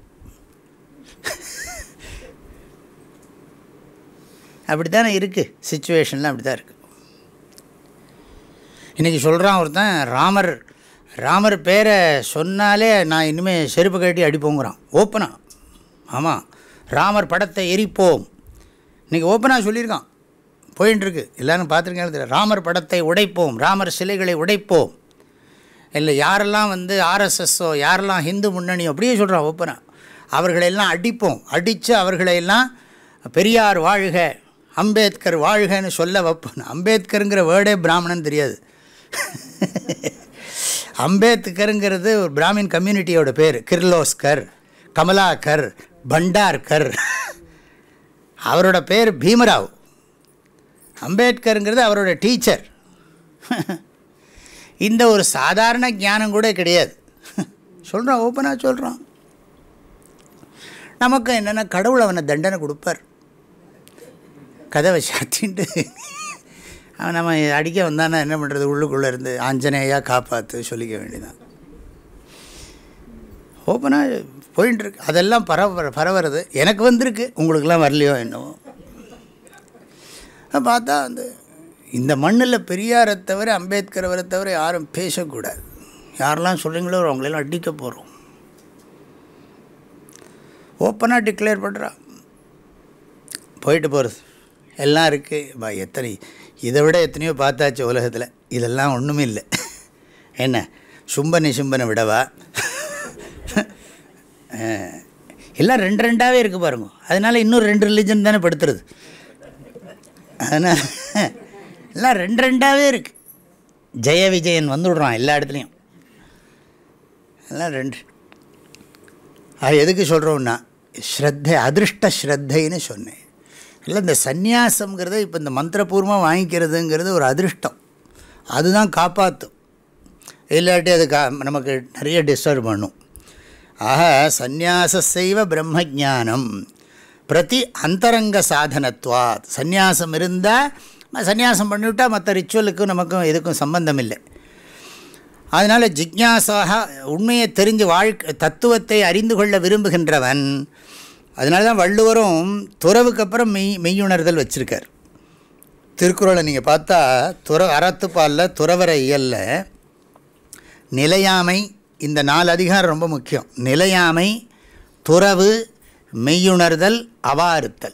அப்படி தானே இருக்குது, சிச்சுவேஷன்லாம் அப்படி தான் இருக்குது. இன்றைக்கி சொல்கிறான் ஒருத்தன், ராமர் ராமர் பேரை சொன்னாலே நான் இனிமேல் செருப்பு கட்டி அடிப்போங்கிறான் ஓப்பனாக. ஆமாம், ராமர் படத்தை எரிப்போம் இன்றைக்கி ஓப்பனாக சொல்லியிருக்கான். போயின்ட்டுருக்கு, எல்லோரும் பார்த்துருக்கேன் தெரியல. ராமர் படத்தை உடைப்போம், ராமர் சிலைகளை உடைப்போம். இல்லை யாரெல்லாம் வந்து ஆர்எஸ்எஸ்ஸோ யாரெல்லாம் ஹிந்து முன்னணியோ அப்படியே சொல்கிறான் ஓப்பனாக. அவர்களெல்லாம் அடிப்போம், அடித்து அவர்களெல்லாம் பெரியார் வாழ்க அம்பேத்கர் வாழ்கன்னு சொல்ல வைப்போம். அம்பேத்கருங்கிற வேர்டே பிராமணன் தெரியாது. அம்பேத்கருங்கிறது ஒரு பிராமின் கம்யூனிட்டியோட பேர். கிர்லோஸ்கர், கமலாக்கர், பண்டார்கர், அவரோட பேர் பீமராவ். அம்பேத்கருங்கிறது அவரோட டீச்சர். இந்த ஒரு சாதாரண ஞானம் கூட கிடையாது. சொல்கிறான், ஓப்பனாக சொல்கிறான். நமக்கு என்னென்னா கடவுள் அவனை தண்டனை கொடுப்பார். கதவை சாத்தின்ட்டு அவன் நம்ம அடிக்க வந்தானா என்ன பண்ணுறது? உள்ளுக்குள்ளே இருந்து ஆஞ்சநேயா காப்பாற்று சொல்லிக்க வேண்டியதான். ஓப்பனாக போயின்ட்டுருக்கு. அதெல்லாம் பரவ பரவுறது எனக்கு வந்திருக்கு, உங்களுக்கெல்லாம் வரலையோ என்னவோ. பார்த்தா அந்த இந்த மண்ணில் பெரியாரை தவிர அம்பேத்கரை தவிர யாரும் பேசக்கூடாது. யாரெல்லாம் சொல்கிறீங்களோ அவங்களெல்லாம் அடிக்க போகிறோம். ஓப்பனாக டிக்ளேர் பண்ணுறா, போயிட்டு போகிறது எல்லாம் இருக்குது. எத்தனை இதை விட எத்தனையோ பார்த்தாச்சு உலகத்தில், இதெல்லாம் ஒன்றுமே இல்லை. என்ன சும்ப நிசும்பனை விடவா? எல்லாம் ரெண்டு ரெண்டாகவே இருக்குது பாருங்க. அதனால் இன்னும் ரெண்டு ரிலிஜன் தானே படுத்துறது. அதனால் எல்லாம் ரெண்டு ரெண்டாகவே இருக்குது. ஜெய விஜயன் வந்து விடுறான் எல்லா இடத்துலையும். எல்லாம் ரெண்டு. அது எதுக்கு சொல்கிறோம்னா ஸ்ரத்தை, அதிருஷ்ட ஸ்ரத்தைன்னு சொன்னேன். இல்லை இந்த சந்நியாசங்கிறத இப்போ இந்த மந்திரபூர்வமாக வாங்கிக்கிறதுங்கிறது ஒரு அதிருஷ்டம். அதுதான் காப்பாற்றும். இல்லாட்டி அது கா நமக்கு நிறைய டிஸ்டர்ப் பண்ணும். ஆக சந்நியாசைவ பிரம்மஜானம் பிரதி அந்தரங்க சாதனத்வாத். சந்நியாசம் இருந்தால் சந்நியாசம் பண்ணிவிட்டால் மற்ற ரிச்சுவலுக்கும் நமக்கும் எதுக்கும் சம்பந்தம் இல்லை. அதனால் ஜிக்ஞாசாக உண்மையை தெரிஞ்சு வாழ்க்கை தத்துவத்தை அறிந்து கொள்ள விரும்புகின்றவன். அதனால தான் வள்ளுவரும் துறவுக்கு அப்புறம் மெய் மெய்யுணர்தல் வச்சுருக்கார். திருக்குறளை நீங்கள் பார்த்தா துற அறத்துப்பாலில் துறவர இயலில் நிலையாமை, இந்த நாலு அதிகாரம் ரொம்ப முக்கியம். நிலையாமை, துறவு, மெய்யுணர்தல், அவாறுத்தல்.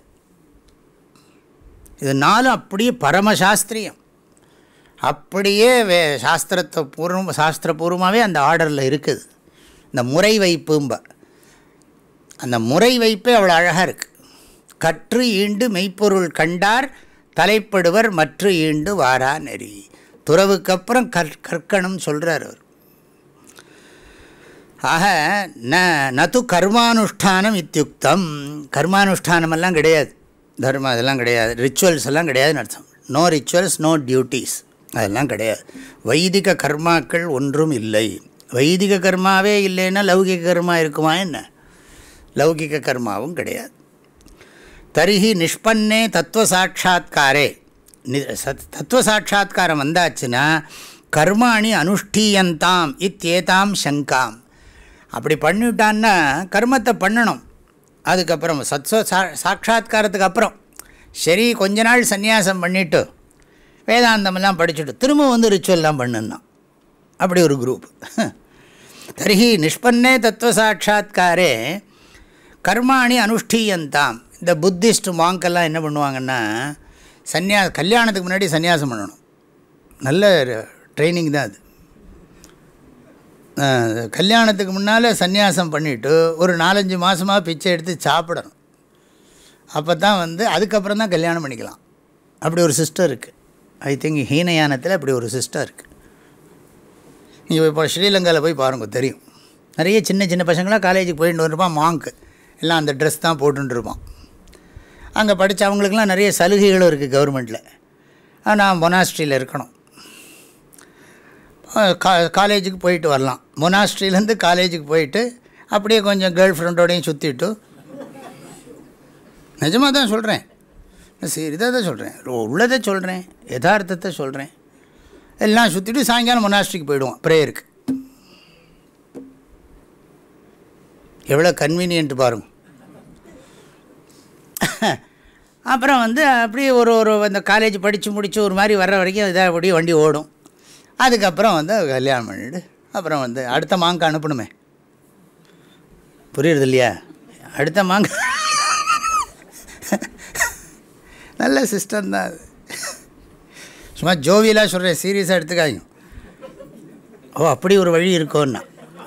இது நாலும் அப்படியே பரமசாஸ்திரியம். அப்படியே வே சாஸ்திரத்தை பூர்வம் சாஸ்திரபூர்வமாகவே அந்த ஆர்டரில் இருக்குது. இந்த முறை வைப்பும்ப, அந்த முறை வைப்பே அவ்வளோ அழகாக இருக்குது. கற்று ஈண்டு மெய்ப்பொருள் கண்டார் தலைப்படுவர் மற்ற ஈண்டு வாரா நெறி. துறவுக்கப்புறம் கற் கற்கணும் சொல்கிறார் அவர். ஆக ந நது கர்மானுஷ்டானம் இத்தியுக்தம். கர்மானுஷ்டானமெல்லாம் கிடையாது, தர்மம் அதெல்லாம் கிடையாது, ரிச்சுவல்ஸ் எல்லாம் கிடையாதுன்னு அர்த்தம். நோ ரிச்சுவல்ஸ், நோ டியூட்டிஸ், அதெல்லாம் கிடையாது. வைதிக கர்மாக்கள் ஒன்றும் இல்லை. வைதிக கர்மாவே இல்லைன்னா லௌகிக கர்மா இருக்குமா என்ன? லௌகிக கர்மாவும் கிடையாது. தரிஹி நிஷ்பன்னே தத்துவ சாட்சா்காரே, தத்துவ சாட்சா்காரம் வந்தாச்சுன்னா கர்மாணி அனுஷ்டீயந்தாம் இத்தேதாம் சங்காம். அப்படி பண்ணிவிட்டான்னா கர்மத்தை பண்ணணும். அதுக்கப்புறம் சத்வ சா சாட்சா்காரத்துக்கு அப்புறம் சரி கொஞ்ச நாள் சந்நியாசம் பண்ணிவிட்டு வேதாந்தமெல்லாம் படிச்சுட்டு திரும்ப வந்து ரிச்சுவல்லாம் பண்ணுன்னா அப்படி ஒரு குரூப். தரிஹி நிஷ்பன்னே தத்துவ சாட்சா்காரே கர்மாணி அனுஷ்டீயந்தாம். இந்த புத்திஸ்ட் மாங்கெல்லாம் என்ன பண்ணுவாங்கன்னா சன்னியா கல்யாணத்துக்கு முன்னாடி சன்னியாசம் பண்ணணும். நல்ல ட்ரைனிங் தான் அது. கல்யாணத்துக்கு முன்னால் சந்நியாசம் பண்ணிவிட்டு ஒரு நாலஞ்சு மாதமாக பிச்சை எடுத்து சாப்பிடணும். அப்போ தான் வந்து அதுக்கப்புறம் தான் கல்யாணம் பண்ணிக்கலாம். அப்படி ஒரு சிஸ்டம் இருக்குது. ஐ திங்க் ஹீனயானத்தில் அப்படி ஒரு சிஸ்டம் இருக்குது. நீங்கள் இப்போ ஸ்ரீலங்காவில் போய் பாருங்க தெரியும். நிறைய சின்ன சின்ன பசங்களாம் காலேஜுக்கு போயிட்டு வந்துருப்பான். மாங்க் எல்லாம் அந்த ட்ரெஸ் தான் போட்டுருப்பான். அங்கே படித்த அவங்களுக்கெல்லாம் நிறைய சலுகைகளும் இருக்குது கவர்மெண்ட்டில். நான் மொனாஸ்ட்ரியில் இருக்கணும், கா காலேஜுக்கு போயிட்டு வரலாம். மொனாஸ்ட்ரியிலேருந்து காலேஜுக்கு போயிட்டு அப்படியே கொஞ்சம் கேர்ள் ஃப்ரெண்டோடையும் சுற்றிட்டு, நிஜமாக தான் சொல்கிறேன், சரி இதை தான் சொல்கிறேன், உள்ளதை சொல்கிறேன், யதார்த்தத்தை சொல்கிறேன். எல்லாம் சுற்றிட்டு சாயங்காலம் மொனாஸ்ட்ரிக்கு போயிடுவோம் ப்ரேயருக்கு. எவ்வளோ கன்வீனியன்ட் பாருங்க. அப்புறம் வந்து அப்படியே ஒரு ஒரு அந்த காலேஜ் படித்து முடித்து ஒரு மாதிரி வர்ற வரைக்கும் இதாக அப்படியே வண்டி ஓடும். அதுக்கப்புறம் வந்து கல்யாணம் பண்ணிவிட்டு அப்புறம் வந்து அடுத்த மாங்க அனுப்பணுமே. புரியுறது இல்லையா? அடுத்த மாங்க நல்ல சிஸ்டம் தான் அது. சும்மா ஜோவியலாக சொல்கிறேன், சீரியஸாக எடுத்துக்காதீங்க. ஓ அப்படி ஒரு வழி இருக்கோன்னா.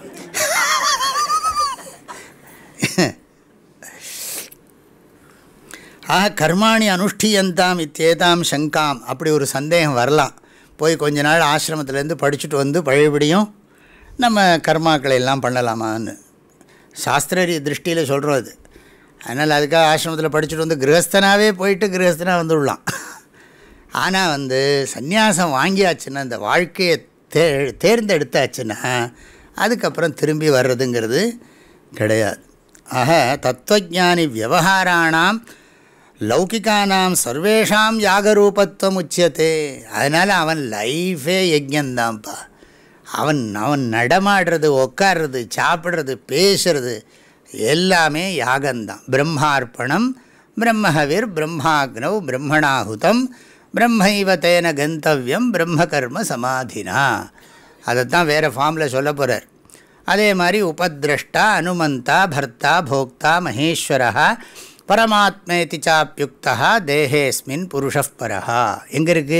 ஆஹா கர்மாணி அனுஷ்டீயந்தாம் இத்தேதாம் சங்காம். அப்படி ஒரு சந்தேகம் வரலாம். போய் கொஞ்ச நாள் ஆசிரமத்திலேருந்து படிச்சுட்டு வந்து பழையபடியும் நம்ம கர்மாக்களை எல்லாம் பண்ணலாமான்னு சாஸ்திர திருஷ்டியில் சொல்கிறோம் அது. அதனால் அதுக்காக ஆசிரமத்தில் படிச்சுட்டு வந்து கிரகஸ்தனாகவே போயிட்டு கிரகஸ்தனாக வந்துடலாம். ஆனால் வந்து சந்நியாசம் வாங்கியாச்சுன்னா இந்த வாழ்க்கையை தே தேர்ந்தெடுத்தாச்சுன்னா அதுக்கப்புறம் திரும்பி வர்றதுங்கிறது கிடையாது. ஆக தத்துவஜானி வியவஹாராணாம் லௌகிகானாம் சர்வேஷாம் யாகரூபத்துவம் உச்சியத்தே. அதனால் அவன் லைஃபே யஜ்யந்தான்ப்பா. அவன் அவன் நடமாடுறது, உட்கார்றது, சாப்பிட்றது, பேசுறது எல்லாமே யாகந்தான். பிரம்மார்ப்பணம் பிரம்மஹவிர் பிரம்மாக்னவ் பிரம்மணாஹுதம் பிரம்மைவ தேன கந்தவ்யம் பிரம்ம கர்ம சமாதினா. அதைத்தான் வேறு ஃபார்மில் சொல்ல போகிறார். அதே மாதிரி உபதிரஷ்டா அனுமந்தா பர்த்தா போக்தா மகேஸ்வரா பரமாத்மேதி சாப்யுக்தா தேஹேஸ்மின் புருஷப் பரஹா. எங்கே இருக்குது?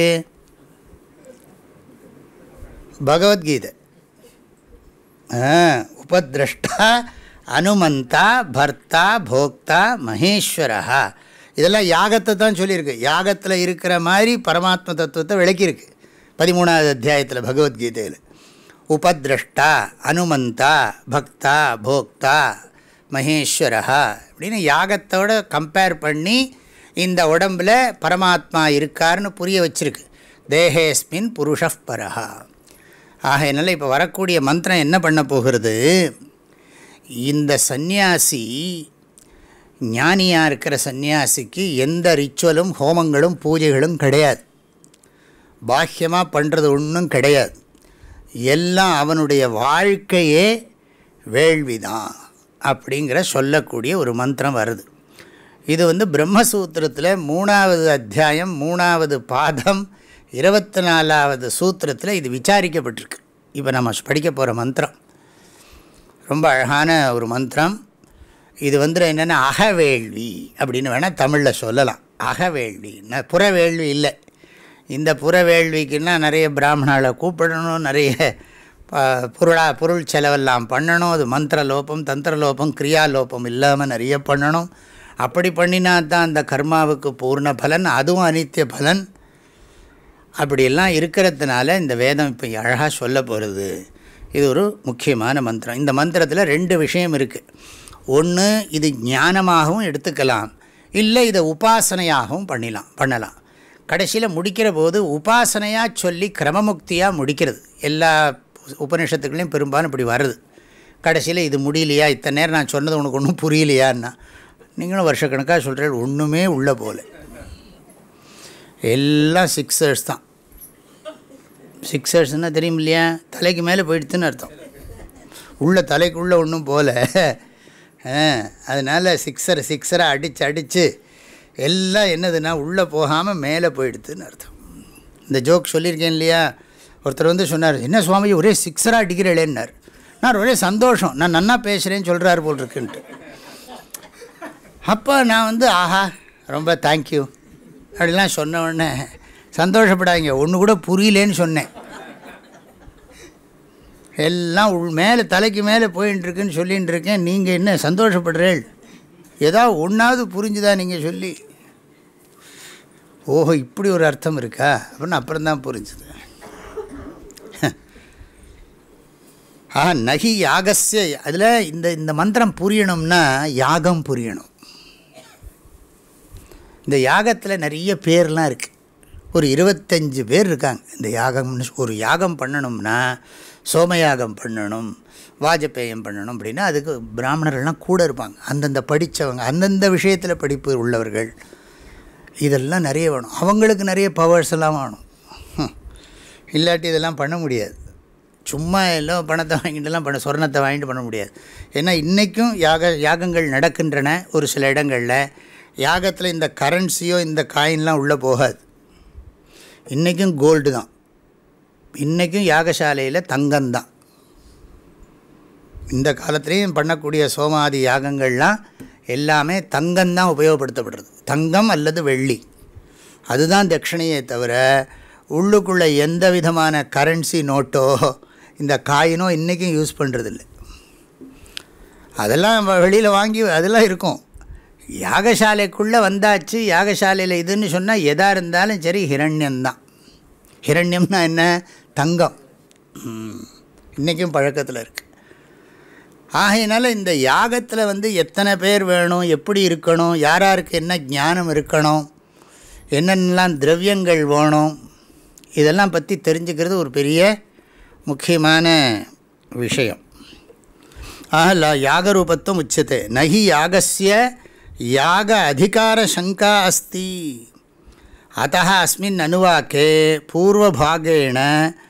பகவத்கீதை. உபதிரஷ்டா அனுமந்தா பர்த்தா போக்தா மகேஸ்வரா. இதெல்லாம் யாகத்தை தான் சொல்லியிருக்கு. யாகத்தில் இருக்கிற மாதிரி பரமாத்ம தத்துவத்தை விளக்கியிருக்கு பதிமூணாவது அத்தியாயத்தில் பகவத்கீதையில். உபதிரஷ்டா அனுமந்தா பக்தா போக்தா மகேஸ்வரா அப்படின்னு யாகத்தோடு கம்பேர் பண்ணி இந்த உடம்பில் பரமாத்மா இருக்காருன்னு புரிய வச்சிருக்கு. தேஹேஸ்மின் புருஷப் பரஹா. ஆகையினால இப்போ வரக்கூடிய மந்திரம் என்ன பண்ண போகிறது? இந்த சந்நியாசி, ஞானியாக இருக்கிற சந்நியாசிக்கு எந்த ரிச்சுவலும் ஹோமங்களும் பூஜைகளும் கிடையாது. பாஹ்யமாக பண்ணுறது ஒன்றும் கிடையாது. எல்லாம் அவனுடைய வாழ்க்கையே வேள்விதான் அப்படிங்கிற சொல்லக்கூடிய ஒரு மந்திரம் வருது. இது வந்து பிரம்மசூத்திரத்தில் மூணாவது அத்தியாயம் மூணாவது பாதம் இருபத்தி நாலாவது சூத்திரத்தில் இது விசாரிக்கப்பட்டிருக்கு. இப்போ நம்ம படிக்க போகிற மந்திரம் ரொம்ப அழகான ஒரு மந்திரம். இது வந்து என்னென்னா அகவேள்வி அப்படின்னு வேணால் தமிழில் சொல்லலாம். அகவேள்வி, புறவேள்வி இல்லை. இந்த புறவேள்விக்குன்னா நிறைய பிராமணாவை கூப்பிடணும், நிறைய பொருளா பொருள் செலவெல்லாம் பண்ணணும். அது மந்திரலோபம் தந்திரலோபம் கிரியாலோபம் இல்லாமல் நிறைய பண்ணணும். அப்படி பண்ணினா தான் அந்த கர்மாவுக்கு பூர்ண பலன், அதுவும் அனித்திய பலன். அப்படியெல்லாம் இருக்கிறதுனால இந்த வேதம் இப்போ அழகாக சொல்ல போகிறது. இது ஒரு முக்கியமான மந்திரம். இந்த மந்திரத்தில் ரெண்டு விஷயம் இருக்குது. ஒன்று, இது ஞானமாகவும் எடுத்துக்கலாம், இல்லை இதை உபாசனையாகவும் பண்ணிடலாம் பண்ணலாம். கடைசியில் முடிக்கிற போது உபாசனையாக சொல்லி கிரமமுக்தியாக முடிக்கிறது. எல்லா உபநிஷத்துக்களையும் பெரும்பாலும் இப்படி வருது. கடைசியில் இது முடியலையா, இத்தனை நேரம் நான் சொன்னது உனக்கு ஒன்றும் புரியலையான்னா, நீங்களும் வருஷக்கணக்காக சொல்கிறீங்க, ஒன்றுமே உள்ள போல, எல்லாம் சிக்ஸர்ஸ் தான். சிக்ஸர்ஸ்னால் தெரியும் இல்லையா? தலைக்கு மேலே போயிடுதுன்னு அர்த்தம். உள்ள தலைக்குள்ளே ஒன்றும் போல. அதனால் சிக்ஸரை சிக்ஸரை அடித்து அடித்து எல்லாம் என்னதுன்னா உள்ளே போகாமல் மேலே போயிடுதுன்னு அர்த்தம். இந்த ஜோக் சொல்லியிருக்கேன் இல்லையா? ஒருத்தர் வந்து சொன்னார், என்ன சுவாமி ஒரே சிக்ஸராக அடிக்கிறேன்னார். நான் ஒரே சந்தோஷம், நான் நன்னா பேசுகிறேன்னு சொல்கிறாரு போல் இருக்குன்ட்டு. அப்போ நான் வந்து ஆஹா ரொம்ப தேங்க்யூ அப்படிலாம் சொன்ன உடனே சந்தோஷப்படாதீங்க, ஒன்று கூட புரியலேன்னு சொன்னேன். எல்லாம் உள் மேலே தலைக்கு மேலே போயின்ட்டுருக்குன்னு சொல்லிகிட்டு இருக்கேன். நீங்கள் என்ன சந்தோஷப்படுறேள்? ஏதாவது ஒன்றாவது புரிஞ்சுதா நீங்கள் சொல்லி? ஓஹோ இப்படி ஒரு அர்த்தம் இருக்கா அப்படின்னு அப்புறம்தான் புரிஞ்சுது. ஆ நகி யாகஸ்ய, அதில் இந்த இந்த மந்திரம் புரியணும்னா யாகம் புரியணும். இந்த யாகத்தில் நிறைய பேர்லாம் இருக்குது. ஒரு இருபத்தஞ்சி பேர் இருக்காங்க. இந்த யாகம்னு ஒரு யாகம் பண்ணணும்னா சோமயாகம் பண்ணணும், வாஜபேயம் பண்ணணும் அப்படின்னா அதுக்கு பிராமணர்கள்லாம் கூட இருப்பாங்க. அந்தந்த படித்தவங்க, அந்தந்த விஷயத்தில் படிப்பு உள்ளவர்கள், இதெல்லாம் நிறைய வேணும். அவங்களுக்கு நிறைய பவர்ஸ் எல்லாம் வேணும். இல்லாட்டி இதெல்லாம் பண்ண முடியாது. சும்மா எல்லாம் பணத்தை வாங்கிட்டுலாம் பண்ண, சொர்ணத்தை வாங்கிட்டு பண்ண முடியாது. ஏன்னா இன்றைக்கும் யாக யாகங்கள் நடக்கின்றன. ஒரு சில இடங்களில் யாகத்தில் இந்த கரன்சியோ இந்த காயின்லாம் உள்ளே போகாது. இன்றைக்கும் கோல்டு தான். இன்றைக்கும் யாகசாலையில் தங்கம்தான். இந்த காலத்துலேயும் பண்ணக்கூடிய சோமாதி யாகங்கள்லாம் எல்லாமே தங்கம்தான் உபயோகப்படுத்தப்படுறது. தங்கம் அல்லது வெள்ளி, அதுதான் தட்சிணையே தவிர உள்ளுக்குள்ளே எந்த விதமான கரன்சி நோட்டோ இந்த காயினோ இன்றைக்கும் யூஸ் பண்ணுறதில்லை. அதெல்லாம் வெளியில் வாங்கி அதெல்லாம் இருக்கும். யாகசாலைக்குள்ளே வந்தாச்சு, யாகசாலையில் இதுன்னு சொன்னால் எதாக இருந்தாலும் சரி ஹிரண்யம்தான். ஹிரண்யம்னா என்ன? தங்கம். இன்றைக்கும் பழக்கத்தில் இருக்குது. ஆகையினால இந்த யாகத்தில் வந்து எத்தனை பேர் வேணும், எப்படி இருக்கணும், யாராருக்கு என்ன ஞானம் இருக்கணும், என்னென்னலாம் திரவியங்கள் வேணும், இதெல்லாம் பற்றி தெரிஞ்சுக்கிறது ஒரு பெரிய முக்கியமான விஷயம். ஆஹா யாகரூபத்துவம் உச்சத்தை நகி யாகஸ்ய யாக அதிகார சங்கா அஸ்தி. அத்தः அஸ்மின் அனுவாக்கே பூர்வபாகேன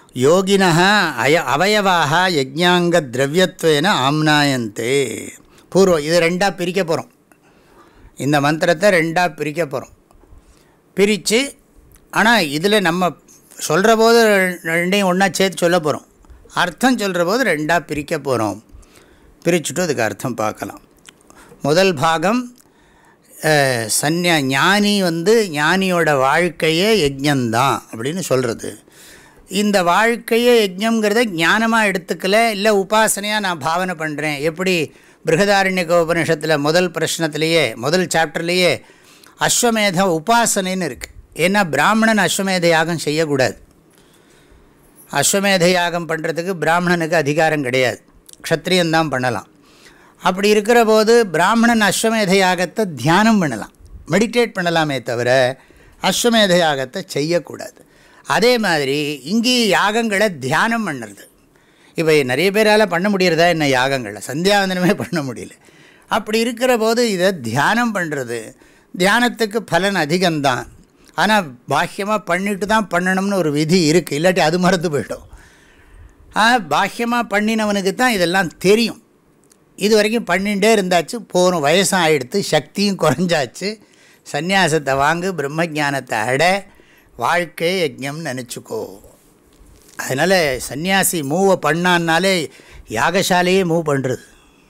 யோகினः அய அவயவாக யஜ்ஞாங்க திரவியத்வேன ஆம்னாயந்தே. பூர்வம் இது ரெண்டாக பிரிக்க போகிறோம். இந்த மந்திரத்தை ரெண்டாக பிரிக்க போகிறோம். பிரித்து ஆனால் இதில் நம்ம சொல்கிற போது ரெண்டையும் ஒன்றா சேர்த்து சொல்ல போகிறோம். அர்த்தம் சொல்கிற போது ரெண்டாக பிரிக்க போகிறோம். பிரிச்சுட்டு அதுக்கு அர்த்தம் பார்க்கலாம். முதல் பாகம் சந்யா ஞானி வந்து ஞானியோட வாழ்க்கையே யஜ்ஞந்தான் அப்படின்னு சொல்கிறது. இந்த வாழ்க்கையே யஜ்ஞங்கிறத ஞானமாக எடுத்துக்கல, இல்லை உபாசனையாக நான் பாவனை பண்ணுறேன். எப்படி பிருகதாரண்யக உபநிஷத்தில் முதல் பிரஷ்னத்திலேயே முதல் சாப்டர்லேயே அஸ்வமேத உபாசனைன்னு இருக்குது. ஏன்னா பிராமணன் அஸ்வமேத யாகம் செய்யக்கூடாது. அஸ்வமேத யாகம் பண்ணுறதுக்கு பிராமணனுக்கு அதிகாரம் கிடையாது, க்ஷத்ரியந்தான் பண்ணலாம். அப்படி இருக்கிற போது பிராமணன் அஸ்வமேத யாகத்தை தியானம் பண்ணலாம், மெடிடேட் பண்ணலாமே தவிர அஸ்வமேத யாகத்தை செய்யக்கூடாது. அதே மாதிரி இங்கே யாகங்களை தியானம் பண்ணுறது. இப்போ நிறைய பேரால் பண்ண முடியறதா என்ன யாகங்களை? சந்தியாவந்தனமே பண்ண முடியல. அப்படி இருக்கிற போது இதை தியானம் பண்ணுறது, தியானத்துக்கு பலன் அதிகம்தான். ஆனால் பாஹ்யமாக பண்ணிட்டு தான் பண்ணணும்னு ஒரு விதி இருக்குது, இல்லாட்டி அது மறந்து போய்டும். பாஹ்யமாக பண்ணினவனுக்கு தான் இதெல்லாம் தெரியும். இது வரைக்கும் பண்ணிகிட்டே இருந்தாச்சு, போகணும், வயசும் ஆகிடுத்து, சக்தியும் குறைஞ்சாச்சு. சந்நியாசத்தை வாங்கு, பிரம்மஜானத்தை அட, வாழ்க்கை யஜ்ஞம்னு நினச்சிக்கோ. அதனால் சன்னியாசி மூவை பண்ணான்னாலே யாகசாலையே மூவ் பண்ணுறது.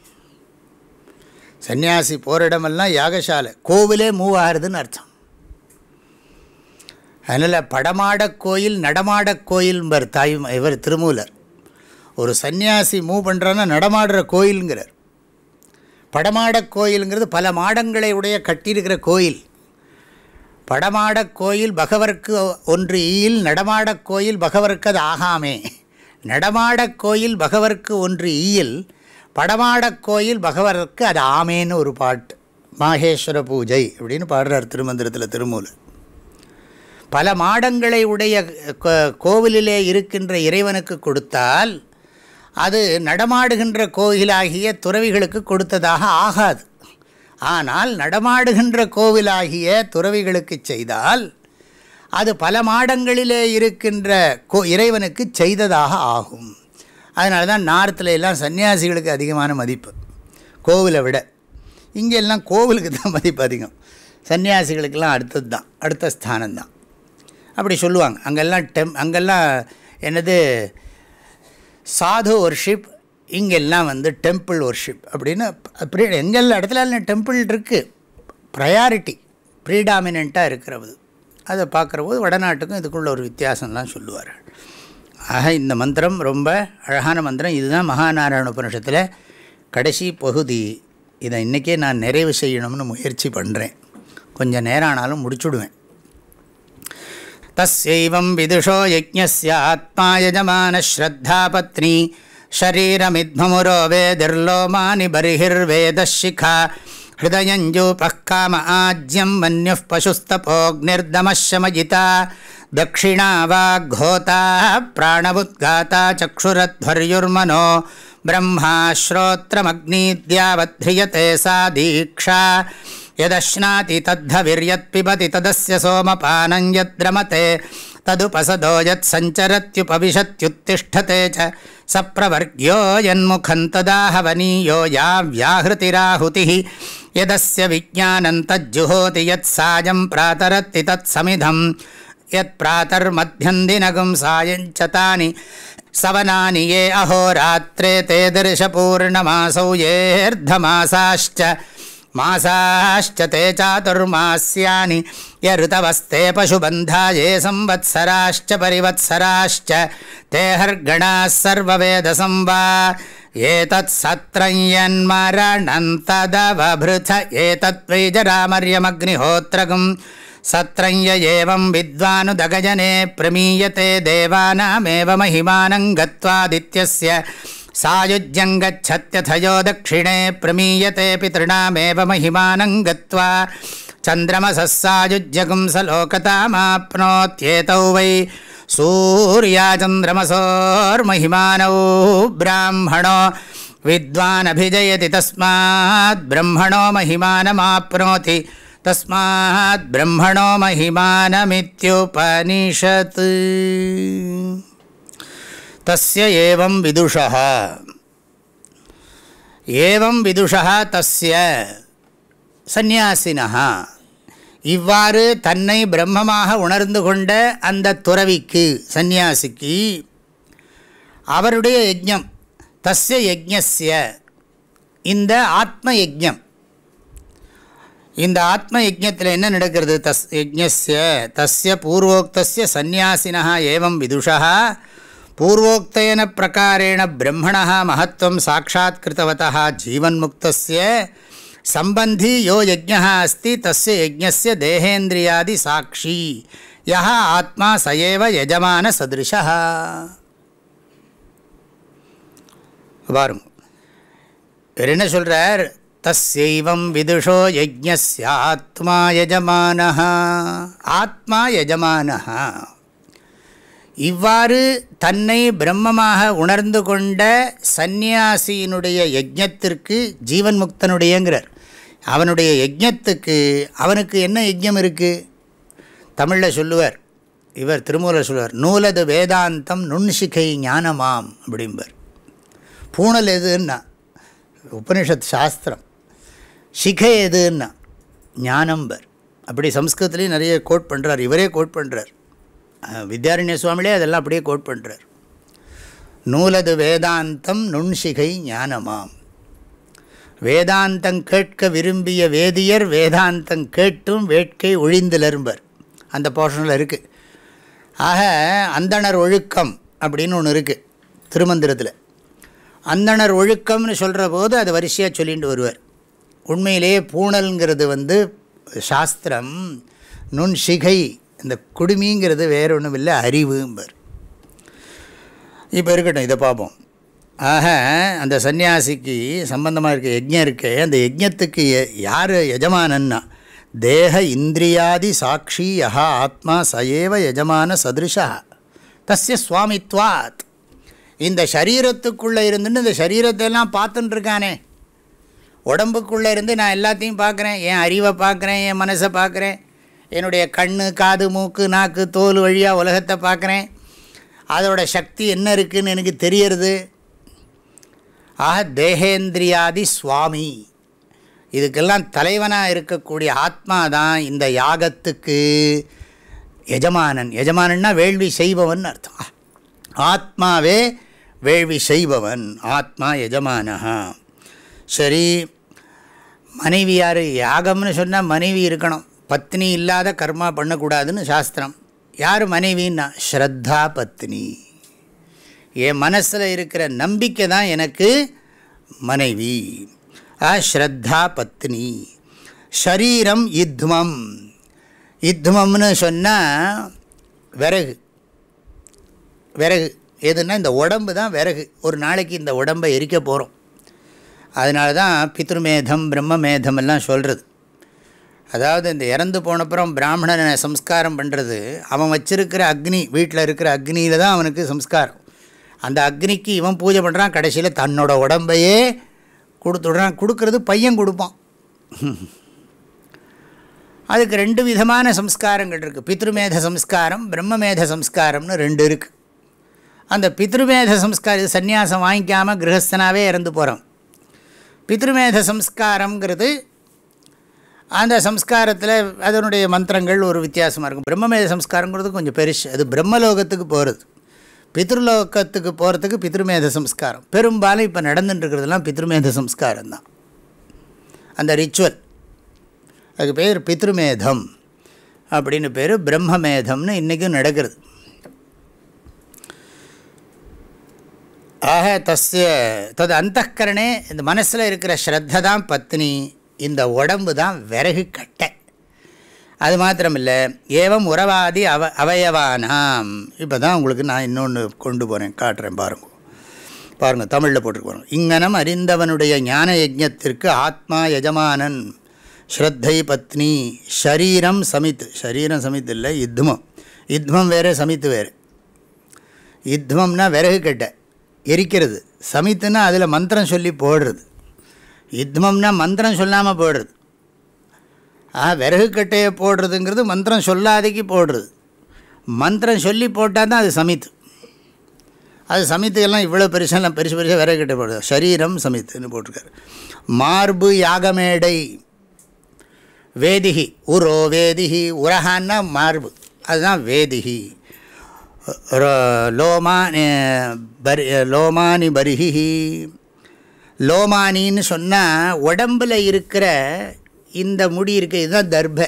சன்னியாசி போகிற இடமெல்லாம் யாகசாலை, கோவிலே மூவ் ஆகிறதுன்னு அர்த்தம். அதனால் படமாடக் கோயில் நடமாடக் கோயில்பர் தாய் இவர் திருமூலர். ஒரு சன்னியாசி மூவ் பண்ணுறான்னா நடமாடுற கோயிலுங்கிறார். படமாடக் கோயிலுங்கிறது பல மாடங்களை உடைய கட்டியிருக்கிற கோயில். படமாடக் கோயில் பகவர்க்கு ஒன்று ஈயில், நடமாடக் கோயில் பகவர்க்கு அது ஆகாமே. நடமாடக் கோயில் பகவர்க்கு ஒன்று ஈயில், படமாடக் கோயில் பகவர்க்கு அது ஆமேன்னு ஒரு பாட்டு. மாகேஸ்வர பூஜை அப்படின்னு பாடுறார் திருமந்திரத்தில் திருமூலர். பல மாடங்களை உடைய கோவிலிலே இருக்கின்ற இறைவனுக்கு கொடுத்தால் அது நடமாடுகின்ற கோயிலாகிய துறவிகளுக்கு கொடுத்ததாக ஆகாது. ஆனால் நடமாடுகின்ற கோவிலாகிய துறவிகளுக்கு செய்தால் அது பல மாடங்களிலே இருக்கின்ற கோ இறைவனுக்கு செய்ததாக ஆகும். அதனால தான் நார்த்தில் எல்லாம் சன்னியாசிகளுக்கு அதிகமான மதிப்பு கோவிலை விட. இங்கெல்லாம் கோவிலுக்கு தான் மதிப்பு அதிகம், சன்னியாசிகளுக்கெல்லாம் அடுத்தது தான், அடுத்த ஸ்தானம்தான். அப்படி சொல்லுவாங்க. அங்கெல்லாம் டெம் அங்கெல்லாம் என்னது சாது ஒர்ஷிப், இங்கெல்லாம் வந்து டெம்பிள் ஒர்ஷிப் அப்படின்னு. அப்படி எங்கெல்லாம் இடத்துல டெம்பிள் இருக்குது, ப்ரையாரிட்டி ப்ரீடாமினண்ட்டாக இருக்கிறது. அதை பார்க்குற போது வடநாட்டுக்கும் இதுக்குள்ள ஒரு வித்தியாசம்லாம் சொல்லுவார்கள். ஆக இந்த மந்திரம் ரொம்ப அழகான மந்திரம். இதுதான் மகாநாராயண உபனிஷத்தில் கடைசி பகுதி. இதை இன்றைக்கே நான் நிறைவு செய்யணும்னு முயற்சி பண்ணுறேன். கொஞ்சம் நேரம் ஆனாலும் முடிச்சுடுவேன். தஸ்யைவம் விதுஷோ யஜ்ஞஸ்ய ஆத்மா யஜமான ஸ்ரத்தா பத்னி ஷரீரமித்மமுரோ வேதிர்லோமானி பரிஹிர்வேதஷிகா ஹிருதயஞ்சூபः காம ஆஜ்யம் மன்யுः பசுஸ்தபோக்னிர்தமஷமஜிதா தக்ஷிணா வாக்ஹோதா பிராணபுத்காதா சக்ஷுரத்வர்யுர்மனோ பிரம்மா ஸ்ரோத்ரமக்னீத்யாவத்ரியதே சா தீக்ஷா யதஷ்னாதி தத்தவிர்யத் பிபதி ததஸ்ய சோமபானம் யத்ரமதே ததுபசதோ யத் சஞ்சரத்யுபவிஷத்யுத்திஷ்டதே ச சப்ரவர்க்யோ யன்முகம் ததாஹவனீயோ யா வியாஹ்ருதிராஹுதிஹ யதஸ்ய விஜ்ஞானம் தஜ்ஜுஹோதி யத் சாயம் பிராதரத்தி தத் சமிதம் யத் பிராதர்மத்யந்தினகும் சாயஞ்ச தானி சவனானி யே அஹோராத்ரே தே தர்ஷபூர்ணமாசௌ ஏர்த்தமாசாश्च மாசாश्च தே சாதுர்மாஸ்யானி ய ருதவஸ்தே பசுபந்தா யே சம்வத்சராश्च பரிவத்சராश्च தே ஹர்கணாः சர்வவேதசம்வா ஏதத் சத்ரயன்மரணம் ததவப்ருத ஏதத் வைஜராமர்யமக்னிஹோத்ரகம் சத்ரய ஏவம் வித்வானுதகஜனே பிரமீயதே தேவானாமேவ மஹிமானம் கத்வாதித்யஸ்ய சாயுஜ்யம் கச்சத்யதயோ தக்ஷிணே பிரமீயதே பித்ருணாமேவ மஹிமானம் கத்வா சந்திரமசः சாயுஜ்யகும் சலோகதாமாப்னோத்யேதௌ வை சூர்யாச்சந்திரமசோர்மஹிமானௌ பிராம்மணோ வித்வானபிஜயதி தஸ்மாத் பிரம்மணோ மஹிமானமாப்னோதி தஸ்மாத் பிரம்மணோ மஹிமானமித்யுபனிஷத். தஸ்ய ஏவம் விதுஷः ஏவம் விதுஷः தஸ்ய சந்நியாசினः இவ்வாறு தன்னை பிரம்மமாக உணர்ந்து கொண்ட அந்த துறவிக்கு சந்நியாசிக்கு அவருடைய யஜ்ஞம் தஸ்ய யஜ்ஞஸ்ய இந்த ஆத்ம யஜ்ஞம் இந்த ஆத்ம யஜ்ஞத்தில் என்ன நடக்கிறது தஸ் யஜ்ஞஸ்ய தஸ்ய பூர்வோக்தஸ்ய சந்நியாசினः ஏவம் விதுஷः பூர்வோக்தேன பிரகாரேண பிரம்மணः மகத்வம் சாட்சாத்கிருதவதः ஜீவன்முக்தஸ்ய சம்பந்தி யோ யஜ்ஞः அஸ்தி தஸ்ய யஜ்ஞஸ்ய தேஹேந்திரியாதி சாட்சி யஹ ஆத்மா சயேவ யஜமான சதிருஷः. பாருங்க இவர் என்ன சொல்றார், தஸ்யைவம் விதுஷோ யஜ்ஞஸ்ய ஆத்மா யஜமானஹ ஆத்மா யஜமானஹ இவ்வாறு தன்னை பிரம்மமாக உணர்ந்து கொண்ட சந்நியாசியினுடைய யஜ்ஞத்திற்கு ஜீவன் முக்தனுடையங்கிறார். அவனுடைய யஜ்ஞத்துக்கு அவனுக்கு என்ன யஜ்ஞம் இருக்குது தமிழில் சொல்லுவார், இவர் திருமூலர் சொல்லுவார், நூலது வேதாந்தம் நுண்சிகை ஞானமாம் அப்படிம்பார். பூணல் எதுன்னா உபனிஷத் சாஸ்திரம், சிகை எதுன்னா ஞானம்பர். அப்படி சம்ஸ்கிருதத்துலேயும் நிறைய கோட் பண்ணுறார், இவரே கோட் பண்ணுறார், வித்யாரண்ய சுவாமிலே அதெல்லாம் அப்படியே கோட் பண்ணுறார். நூலது வேதாந்தம் நுண்சிகை ஞானமாம். வேதாந்தம் கேட்க விரும்பிய வேதியர் வேதாந்தம் கேட்டும் வேட்கை ஒழிந்திலரும்பர் அந்த போர்ஷனில் இருக்குது. ஆக அந்தணர் ஒழுக்கம் அப்படின்னு ஒன்று இருக்குது திருமந்திரத்தில். அந்தணர் ஒழுக்கம்னு சொல்கிற போது அது வரிசையாக சொல்லிட்டு வருவார். உண்மையிலேயே பூணல்ங்கிறது வந்து சாஸ்திரம், நுண்சிகை இந்த குடுமிங்கிறது வேறு ஒன்றும் இல்லை, அறிவும்பர். இப்போ இருக்கட்டும், இதை பார்ப்போம். ஆக அந்த சன்னியாசிக்கு சம்பந்தமாக இருக்க யஜ்ஞம் இருக்கு, அந்த யஜ்ஞத்துக்கு யார் யஜமானன்னா தேக இந்திரியாதி சாட்சி யஹா ஆத்மா சயேவ யஜமான சதிருஷா தஸ்ய சுவாமித்வாத். இந்த சரீரத்துக்குள்ளே இருந்துன்னு இந்த சரீரத்தையெல்லாம் பார்த்துட்டு இருக்கானே, உடம்புக்குள்ளே இருந்து நான் எல்லாத்தையும் பார்க்குறேன், என் அறிவை பார்க்குறேன், என் மனசை பார்க்குறேன், என்னுடைய கண் காது மூக்கு நாக்கு தோல் வழியாக உலகத்தை பார்க்குறேன், அதோட சக்தி என்ன இருக்குதுன்னு எனக்கு தெரியறது. ஆக தேகேந்திரியாதி சுவாமி, இதுக்கெல்லாம் தலைவனாக இருக்கக்கூடிய ஆத்மா தான் இந்த யாகத்துக்கு எஜமானன். எஜமானன்னா வேள்வி செய்பவன் அர்த்தம். ஆத்மாவே வேள்வி செய்பவன், ஆத்மா எஜமானஹா. சரி, மனைவி யார்? யாகம்னு சொன்னால் மனைவி இருக்கணும், பத்னி இல்லாத கர்மா பண்ணக்கூடாதுன்னு சாஸ்திரம். யார் மனைவின்னா ஸ்ரத்தா பத்னி. என் மனசில் இருக்கிற நம்பிக்கை தான் எனக்கு மனைவி. ஆ ஸ்ரத்தா பத்னி. ஷரீரம் யுத்மம். யுத்மம்னு சொன்னால் விறகு. விறகு எதுன்னா இந்த உடம்பு தான் விறகு. ஒரு நாளைக்கு இந்த உடம்பை எரிக்க போகிறோம். அதனால தான் பித்ருமேதம் பிரம்மமேதம் எல்லாம் சொல்கிறது. அதாவது இந்த இறந்து போனப்புறம் பிராமணனை சம்ஸ்காரம் பண்ணுறது, அவன் வச்சிருக்கிற அக்னி, வீட்டில் இருக்கிற அக்னியில் தான் அவனுக்கு சம்ஸ்காரம். அந்த அக்னிக்கு இவன் பூஜை பண்ணுறான், கடைசியில் தன்னோட உடம்பையே கொடுத்துடுறான். கொடுக்கறது பையன் கொடுப்பான். அதுக்கு ரெண்டு விதமான சம்ஸ்காரங்கள் இருக்குது. பித்ருமேத சம்ஸ்காரம் பிரம்மமேத சம்ஸ்காரம்னு ரெண்டு இருக்குது. அந்த பித்ருமேத சம்ஸ்காரம் சந்நியாசம் வாங்கிக்காமல் கிரகஸ்தனாகவே இறந்து போகிறான். பித்ருமேத சம்ஸ்காரங்கிறது அந்த சம்ஸ்காரத்தில் அதனுடைய மந்திரங்கள் ஒரு வித்தியாசமாக இருக்கும். பிரம்மமேத சம்ஸ்காரங்கிறது கொஞ்சம் பெருசு, அது பிரம்மலோகத்துக்கு போகிறது. பித்ருலோகத்துக்கு போகிறதுக்கு பித்ருமேத சம்ஸ்காரம். பெரும்பாலும் இப்போ நடந்துட்டுருக்கிறதுலாம் பித்ருமேத சம்ஸ்காரம் தான், அந்த ரிச்சுவல். அதுக்கு பேர் பித்ருமேதம் அப்படின்னு பேர். பிரம்மமேதம்னு இன்றைக்கும் நடக்கிறது. ஆக தஸ்ய தது அந்தக்கரணே, இந்த மனசில் இருக்கிற ஸ்ரத்த தான் பத்னி, இந்த உடம்பு தான் விறகு கட்டை. அது மாத்திரமில்லை, ஏவம் உறவாதி அவ அவயவானாம். இப்போ தான் உங்களுக்கு நான் இன்னொன்று கொண்டு போகிறேன், காட்டுறேன் பாருங்க. பாருங்கள், தமிழில் போட்டுருக்கோம். இங்கனம் அறிந்தவனுடைய ஞான யஜ்ஞத்திற்கு ஆத்மா எஜமானன், ஸ்ரத்தை பத்னி, ஷரீரம் சமித். ஷரீரம் சமித் இல்லை, யுத்மம். யுத்மம் வேறு, சமித்து வேறு. யுத்மம்னா விறகு கட்டை எரிக்கிறது, சமித்துன்னா அதில் மந்திரம் சொல்லி போடுறது. யுத்மம்னா மந்திரம் சொல்லாமல் போடுறது. ஆ விறகு கட்டையை போடுறதுங்கிறது மந்திரம் சொல்லாதைக்கு போடுறது. மந்திரம் சொல்லி போட்டால் தான் அது சமித்து. அது சமித்துக்கெல்லாம் இவ்வளோ பெருசெல்லாம் பெருசு பெருசாக விறகு கட்ட போடுது. சரீரம் சமித்துன்னு போட்டிருக்காரு. மார்பு யாகமேடை வேதிகி உரோ வேதிகி உரஹான்னா மார்பு, அதுதான் வேதிகி. லோமா பரி லோமானி பரிஹி, லோமானின்னு சொன்னால் உடம்பில் இருக்கிற இந்த முடி இருக்குது, இதுதான் தர்ப.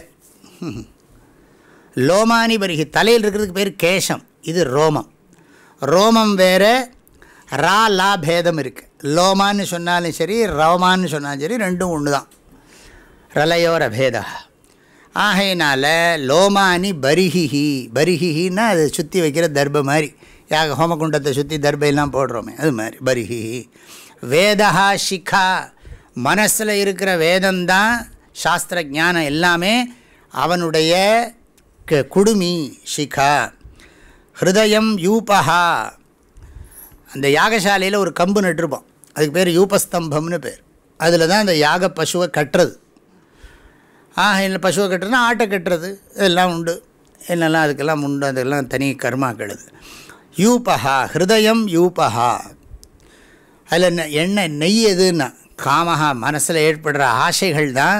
லோமானி பரிஹி தலையில் இருக்கிறதுக்கு பேர் கேசம், இது ரோமம். ரோமம் வேறு, ரா லா பேதம் இருக்குது. லோமான்னு சொன்னாலும் சரி, ரோமான்னு சொன்னாலும் சரி, ரெண்டும் ஒன்று தான். ரலையோர பேதா. ஆகையினால லோமானி பரிஹிஹி, பரிஹிஹின்னா அது சுற்றி வைக்கிற தர்ப மாதிரி, யாக ஹோமகுண்டத்தை சுற்றி தர்பையெல்லாம் போடுறோமே அது மாதிரி பரிஹிஹி. வேதா சிகா, மனசில் இருக்கிற வேதம்தான் சாஸ்திர ஞானம் எல்லாமே அவனுடைய குடுமி சிகா. ஹிருதயம் யூபஹா, அந்த யாகசாலையில் ஒரு கம்பு நட்டுருப்போம், அதுக்கு பேர் யூபஸ்தம்பம்னு பேர். அதில் தான் அந்த யாக பசுவை கட்டுறது. ஆக இல்லை பசுவை கட்டுறதுனா ஆட்டை கட்டுறது இதெல்லாம் உண்டு, என்னெல்லாம் அதுக்கெல்லாம் உண்டு, அதெல்லாம் தனி கர்மாக்கள். அது யூபஹா, ஹிருதயம் யூபஹா. அதில் எண்ணெய் நெய் எதுன்னா காமஹா, மனசில் ஏற்படுற ஆசைகள் தான்.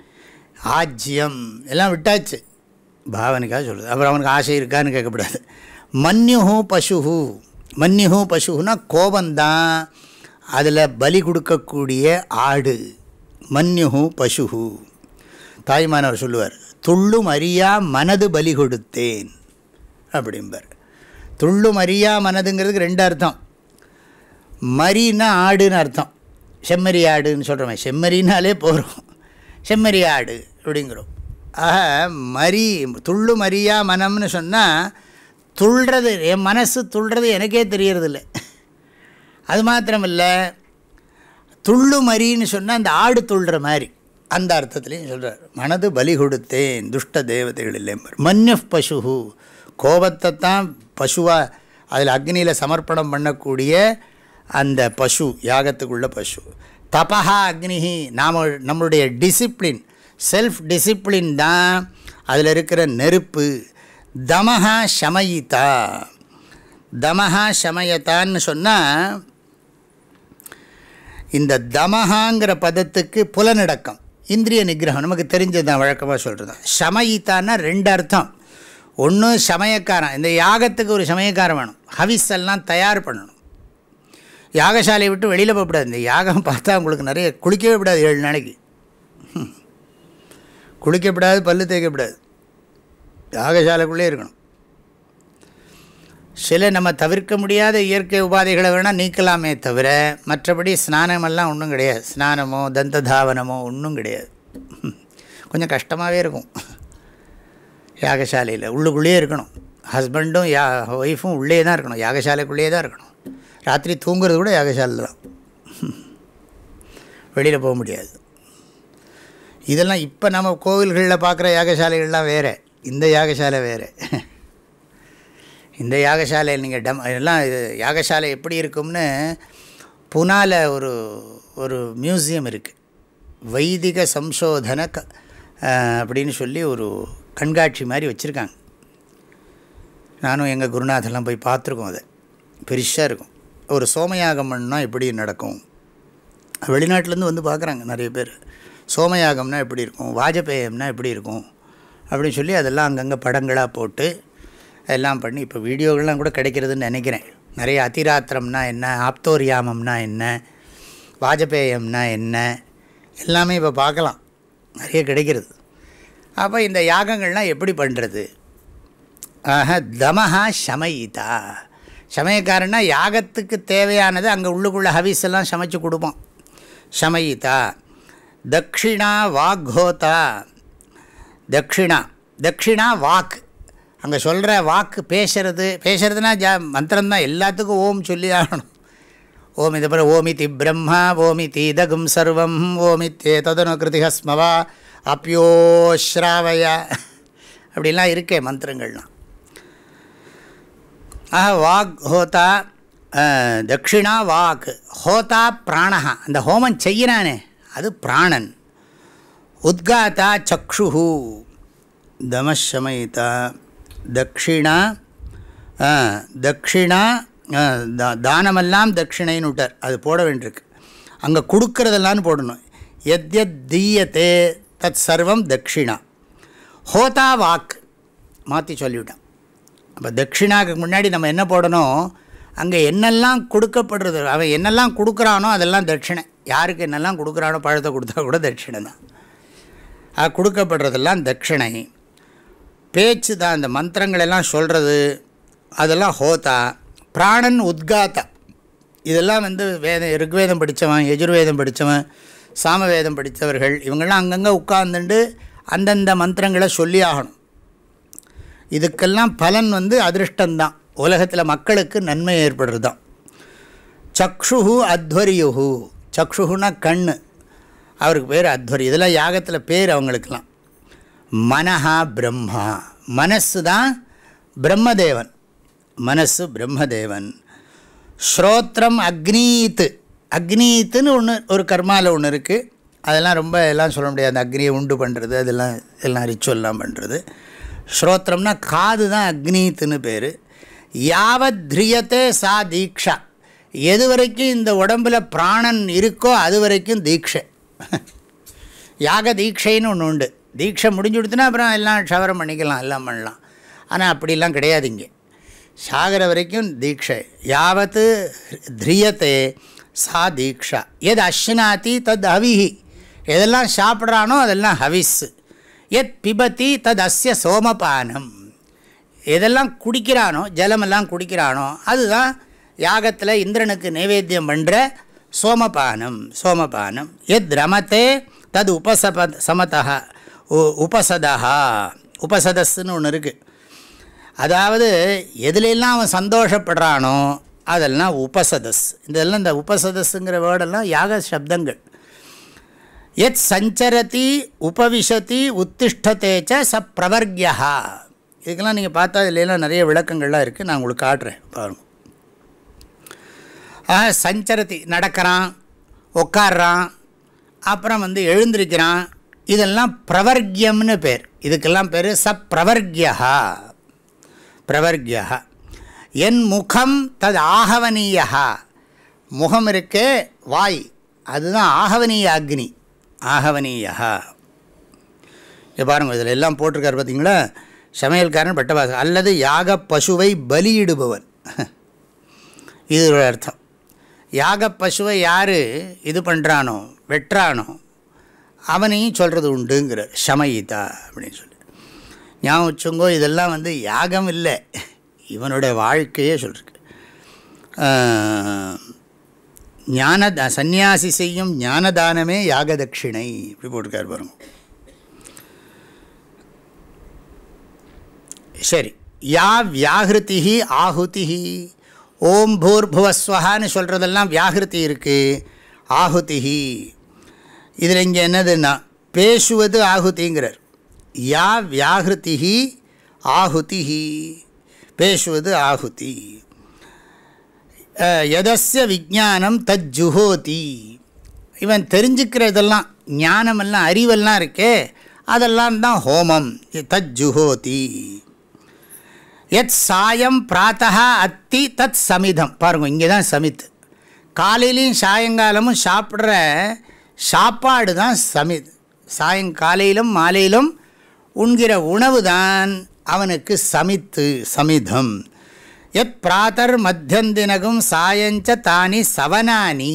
ஆஜ்யம் எல்லாம் விட்டாச்சு, பாவனைக்காக சொல்லுது. அப்புறம் அவனுக்கு ஆசை இருக்கான்னு கேட்கக்கூடாது. மன்யுஹூ பசுஹூ, மன்யுஹூ பசுன்னா கோபந்தான், அதில் பலி கொடுக்கக்கூடிய ஆடு. மன்யுஹூ பசுஹூ. தாய்மானவர் சொல்லுவார், துள்ளும் அறியா மனது பலி கொடுத்தேன் அப்படிம்பார். துள்ளும் அறியா மனதுங்கிறதுக்கு ரெண்டு அர்த்தம். மரின்னா ஆடுன்னு அர்த்தம், செம்மறி ஆடுன்னு சொல்கிறோமே, செம்மறினாலே போகிறோம், செம்மறி ஆடு அப்படிங்கிறோம். ஆக மரி துள்ளு மரியா மனம்னு சொன்னால் துள்ளுறது, என் மனசு துள்ளுறது எனக்கே தெரியறதில்ல. அது மாத்திரமில்லை, துள்ளு மரின்னு சொன்னால் அந்த ஆடு துள்ளுற மாதிரி, அந்த அர்த்தத்துலேயும் சொல்கிறார். மனது பலி கொடுத்தேன் துஷ்ட தேவதைகள் இல்லை. மன்யு பசுஹு, கோபத்தை தான் பசுவாக அதில் அக்னியில் சமர்ப்பணம் பண்ணக்கூடிய அந்த பசு, யாகத்துக்குள்ள பசு. தபஹா அக்னிஹி, நாம் நம்மளுடைய டிசிப்ளின், செல்ஃப் டிசிப்ளின் தான் அதில் இருக்கிற நெருப்பு. தமஹா சமயிதா, தமஹா சமயத்தான்னு சொன்னால் இந்த தமஹாங்கிற பதத்துக்கு புலனடக்கம், இந்திரிய நிகிரகம், நமக்கு தெரிஞ்சது தான், வழக்கமாக சொல்கிறது தான். சமயித்தான்னா ரெண்டு அர்த்தம். ஒன்று சமயக்காரன், இந்த யாகத்துக்கு ஒரு சமயக்காரன் வேணும், ஹவிஸ் எல்லாம் தயார் பண்ணணும். யாகசாலையை விட்டு வெளியில் போகக்கூடாது. இந்த யாகம் பார்த்தா உங்களுக்கு நிறைய குளிக்கவே விடாது, ஏழு நாளைக்கு குளிக்கப்படாது, பல்லு தேய்க்கப்படாது, யாகசாலைக்குள்ளே இருக்கணும். சில நம்ம தவிர்க்க முடியாத இயற்கை உபாதைகளை வேணால் நீக்கலாமே தவிர மற்றபடி ஸ்நானமெல்லாம் ஒன்றும் கிடையாது. ஸ்நானமோ தந்த தாவனமோ ஒன்றும் கிடையாது. கொஞ்சம் கஷ்டமாகவே இருக்கும். யாகசாலையில் உள்ளுக்குள்ளேயே இருக்கணும். ஹஸ்பண்டும் யா ஒய்ஃபும் உள்ளே தான் இருக்கணும், யாகசாலைக்குள்ளேயே தான் இருக்கணும். ராத்திரி தூங்குறது கூட யாகசாலையில் தான், வெளியில் போக முடியாது. இதெல்லாம் இப்போ நம்ம கோவில்களில் பார்க்குற யாகசாலைகள்லாம் வேறு, இந்த யாகசாலை வேறு. இந்த யாகசாலையில் நீங்கள் டம் எல்லாம் இது யாகசாலை எப்படி இருக்கும்னு புனால ஒரு ஒரு மியூசியம் இருக்குது, வைதிக சம்சோதன க அப்படின்னு சொல்லி ஒரு கண்காட்சி மாதிரி வச்சுருக்காங்க. நானும் எங்கள் குருநாதெல்லாம் போய் பார்த்துருக்கோம். அதை பெருசாக இருக்கும். ஒரு சோமயாகம் பண்ணால் எப்படி நடக்கும், வெளிநாட்டிலேருந்து வந்து பார்க்குறாங்க நிறைய பேர். சோமயாகம்னா எப்படி இருக்கும், வாஜபேயம்னா எப்படி இருக்கும் அப்படின்னு சொல்லி அதெல்லாம் அங்கங்கே படங்களாக போட்டு எல்லாம் பண்ணி இப்போ வீடியோகள்லாம் கூட கிடைக்கிறதுன்னு நினைக்கிறேன். நிறைய அதிராத்திரம்னா என்ன, ஆப்தோரியாமம்னா என்ன, வாஜபேயம்னா என்ன, எல்லாமே இப்போ பார்க்கலாம், நிறைய கிடைக்கிறது. அப்போ இந்த யாகங்கள்லாம் எப்படி பண்ணுறது? ஆஹா, தமஹா சமயிதா. சமயக்காரன்னா யாகத்துக்கு தேவையானது அங்கே உள்ளுக்குள்ளே ஹவிஸ் எல்லாம் சமைச்சு கொடுப்போம். சமயிதா. தக்ஷிணா வாக்ஹோதா. தக்ஷிணா, தக்ஷிணா வாக்கு, அங்கே சொல்கிற வாக்கு பேசுறது, பேசுறதுனா ஜா மந்திரம்தான், எல்லாத்துக்கும் ஓம் சொல்லி ஆகணும். ஓம் இது பிற ஓமிதி பிரம்மா ஓமிதி இதகும் சர்வம் ஓமித்தே ததனு கிருதிஹஸ்மவா அப்யோஸ்ராவய அப்படிலாம் இருக்கே மந்திரங்கள்லாம். ஆஹா, வாக் ஹோதா தக்ஷிணா வாக் ஹோதா பிராணஹா, அந்த ஹோமம் செய்யினானே அது பிராணன். உத்காத்தா சக்ஷுஹு தமசமயிதா. தக்ஷிணா தக்ஷிணா தானமெல்லாம் தட்சிணைன்னு விட்டார், அது போட வேண்டியிருக்கு. அங்கே கொடுக்கறதெல்லாம்னு போடணும். எத் எத் தீயத்தே தத் சர்வம் தட்சிணா. ஹோதா வாக் மாற்றி சொல்லிவிட்டான். அப்போ தட்சிணாக்கு முன்னாடி நம்ம என்ன போடணும், அங்கே என்னெல்லாம் கொடுக்கப்படுறது, அவன் என்னெல்லாம் கொடுக்குறானோ அதெல்லாம் தட்சிணை. யாருக்கு என்னெல்லாம் கொடுக்குறானோ, பழத்தை கொடுத்தா கூட தட்சிணை தான். அது கொடுக்கப்படுறதெல்லாம் தட்சிணை. பேச்சு தான், அந்த மந்திரங்களெல்லாம் சொல்கிறது அதெல்லாம் ஹோதா. பிராணன் உத்காத்தா, இதெல்லாம் வந்து வேதம், ருக்வேதம் படித்தவன், யஜுர்வேதம் படித்தவன், சாமவேதம் படித்தவர்கள் இவங்கெல்லாம் அங்கங்கே உட்கார்ந்துட்டு அந்தந்த மந்திரங்களை சொல்லி ஆகணும். இதுக்கெல்லாம் பலன் வந்து அதிருஷ்டந்தான், உலகத்தில் மக்களுக்கு நன்மை ஏற்படுறது தான். சக்ஷுஹு அத்வரியுஹு, சக்ஷுஹுனா கண், அவருக்கு பேர் அத்வரி. இதெல்லாம் யாகத்தில் பேர் அவங்களுக்கெல்லாம். மனஹா பிரம்மா, மனசு தான் பிரம்மதேவன், மனசு பிரம்மதேவன். ஸ்ரோத்ரம் அக்னீத், அக்னீத்துன்னு ஒன்று ஒரு கர்மாவில் ஒன்று இருக்குது. அதெல்லாம் ரொம்ப எல்லாம் சொல்ல முடியாது, அந்த அக்னியை உண்டு பண்ணுறது அதெல்லாம் எல்லாம் ரிச்சுவல்லாம் பண்ணுறது. ஸ்ரோத்திரம்னா காது தான் அக்னீத்துன்னு பேர். யாவத் திரியத்தே சா தீக்ஷா, எது வரைக்கும் இந்த உடம்பில் பிராணன் இருக்கோ அது வரைக்கும் தீட்சை. யாக தீட்சைன்னு ஒன்று உண்டு. தீட்சை முடிஞ்சு கொடுத்துனா அப்புறம் எல்லாம் ஷவரம் பண்ணிக்கலாம், எல்லாம் பண்ணலாம். ஆனால் அப்படிலாம் கிடையாது. இங்கே சாகர வரைக்கும் தீட்சை. யாவத்து திரியத்தே சா தீக்ஷா. எது அஷ்னாதி தத் ஹவிஹி, எதெல்லாம் சாப்பிட்றானோ அதெல்லாம் ஹவிஸ். எத் பிபதி தத் அஸ்ய சோமபானம், எதெல்லாம் குடிக்கிறானோ, ஜலமெல்லாம் குடிக்கிறானோ அதுதான் யாகத்தில் இந்திரனுக்கு நைவேத்தியம் பண்ணுற சோமபானம். சோமபானம். எத் ரமத்தே தது உபசப சமதா உபசதா, உபசதஸ்ன்னு ஒன்று இருக்குது. அதாவது எதுலெல்லாம் அவன் சந்தோஷப்படுறானோ அதெல்லாம் உபசதஸ். இதெல்லாம் இந்த உபசதஸ்ங்கிற வேர்டெல்லாம் யாக சப்தங்கள். எத் சஞ்சரதி உபவிஷதி உத்திஷ்டத்தேச்ச ச பிரவர்கியா. இதுக்கெல்லாம் நீங்கள் பார்த்தா இதுலாம் நிறைய விளக்கங்கள்லாம் இருக்குது, நான் உங்களுக்கு காட்டுறேன் பாருங்கள். ஆ, சஞ்சரதி நடக்கிறான், உட்காடுறான், அப்புறம் வந்து எழுந்திருக்கிறான், இதெல்லாம் பிரவர்கியம்னு பேர். இதுக்கெல்லாம் பேர் ச பிரவர்கியா. பிரவர்கியா. என் முகம் தது ஆகவனீயா, முகம் இருக்கே வாய், அதுதான் ஆகவனீய அக்னி. ஆகவனீயா. இது பாருங்கள், இதில் எல்லாம் போட்டிருக்காரு பார்த்தீங்களா. சமையல்காரன் பட்டவாசம் அல்லது யாக பசுவை பலியிடுபவன், இது ஒரு அர்த்தம். யாக பசுவை யார் இது பண்ணுறானோ, வெட்டுறானோ, அவனையும் சொல்கிறது உண்டுங்கிறார். சமயிதா அப்படின்னு சொல்லி ஞாபகம் வச்சுங்கோ. இதெல்லாம் வந்து யாகம் இல்லை, இவனுடைய வாழ்க்கையே சொல்லிருக்கு. ஞான சந்நியாசி செய்யும் ஞானதானமே யாக தட்சிணை, இப்படி போட்டிருக்கார் பாருங்க. சரி, யா வியாகிருதி ஆஹுதி. ஓம் பூர்புவஸ்வஹான்னு சொல்கிறதெல்லாம் வியாகிருதி இருக்குது. ஆஹுதி இதில் இங்கே என்னதுன்னா பேசுவது ஆகுதிங்கிறார். யா வியாகிருதி ஆஹுதி, பேசுவது ஆகுதி. யதஸ்ய விஜானம் தஜ்ஜுஹோதி, இவன் தெரிஞ்சுக்கிறதெல்லாம் ஞானமெல்லாம் அறிவெல்லாம் இருக்கே அதெல்லாம் தான் ஹோமம். தஜ்ஜுஹோதி. யத் சாயம் பிராத்தா அத்தி தத் சமிதம். பாருங்கள், இங்கே தான் சமித். காலையிலையும் சாயங்காலமும் சாப்பிட்ற சாப்பாடு தான் சமித். சாயங்காலையிலும் மாலையிலும் உண்கிற உணவு தான் அவனுக்கு சமித்து, சமிதம். எத் பிராத்தர் மத்தியந்தினகும் சாயஞ்ச தானி சவனானி.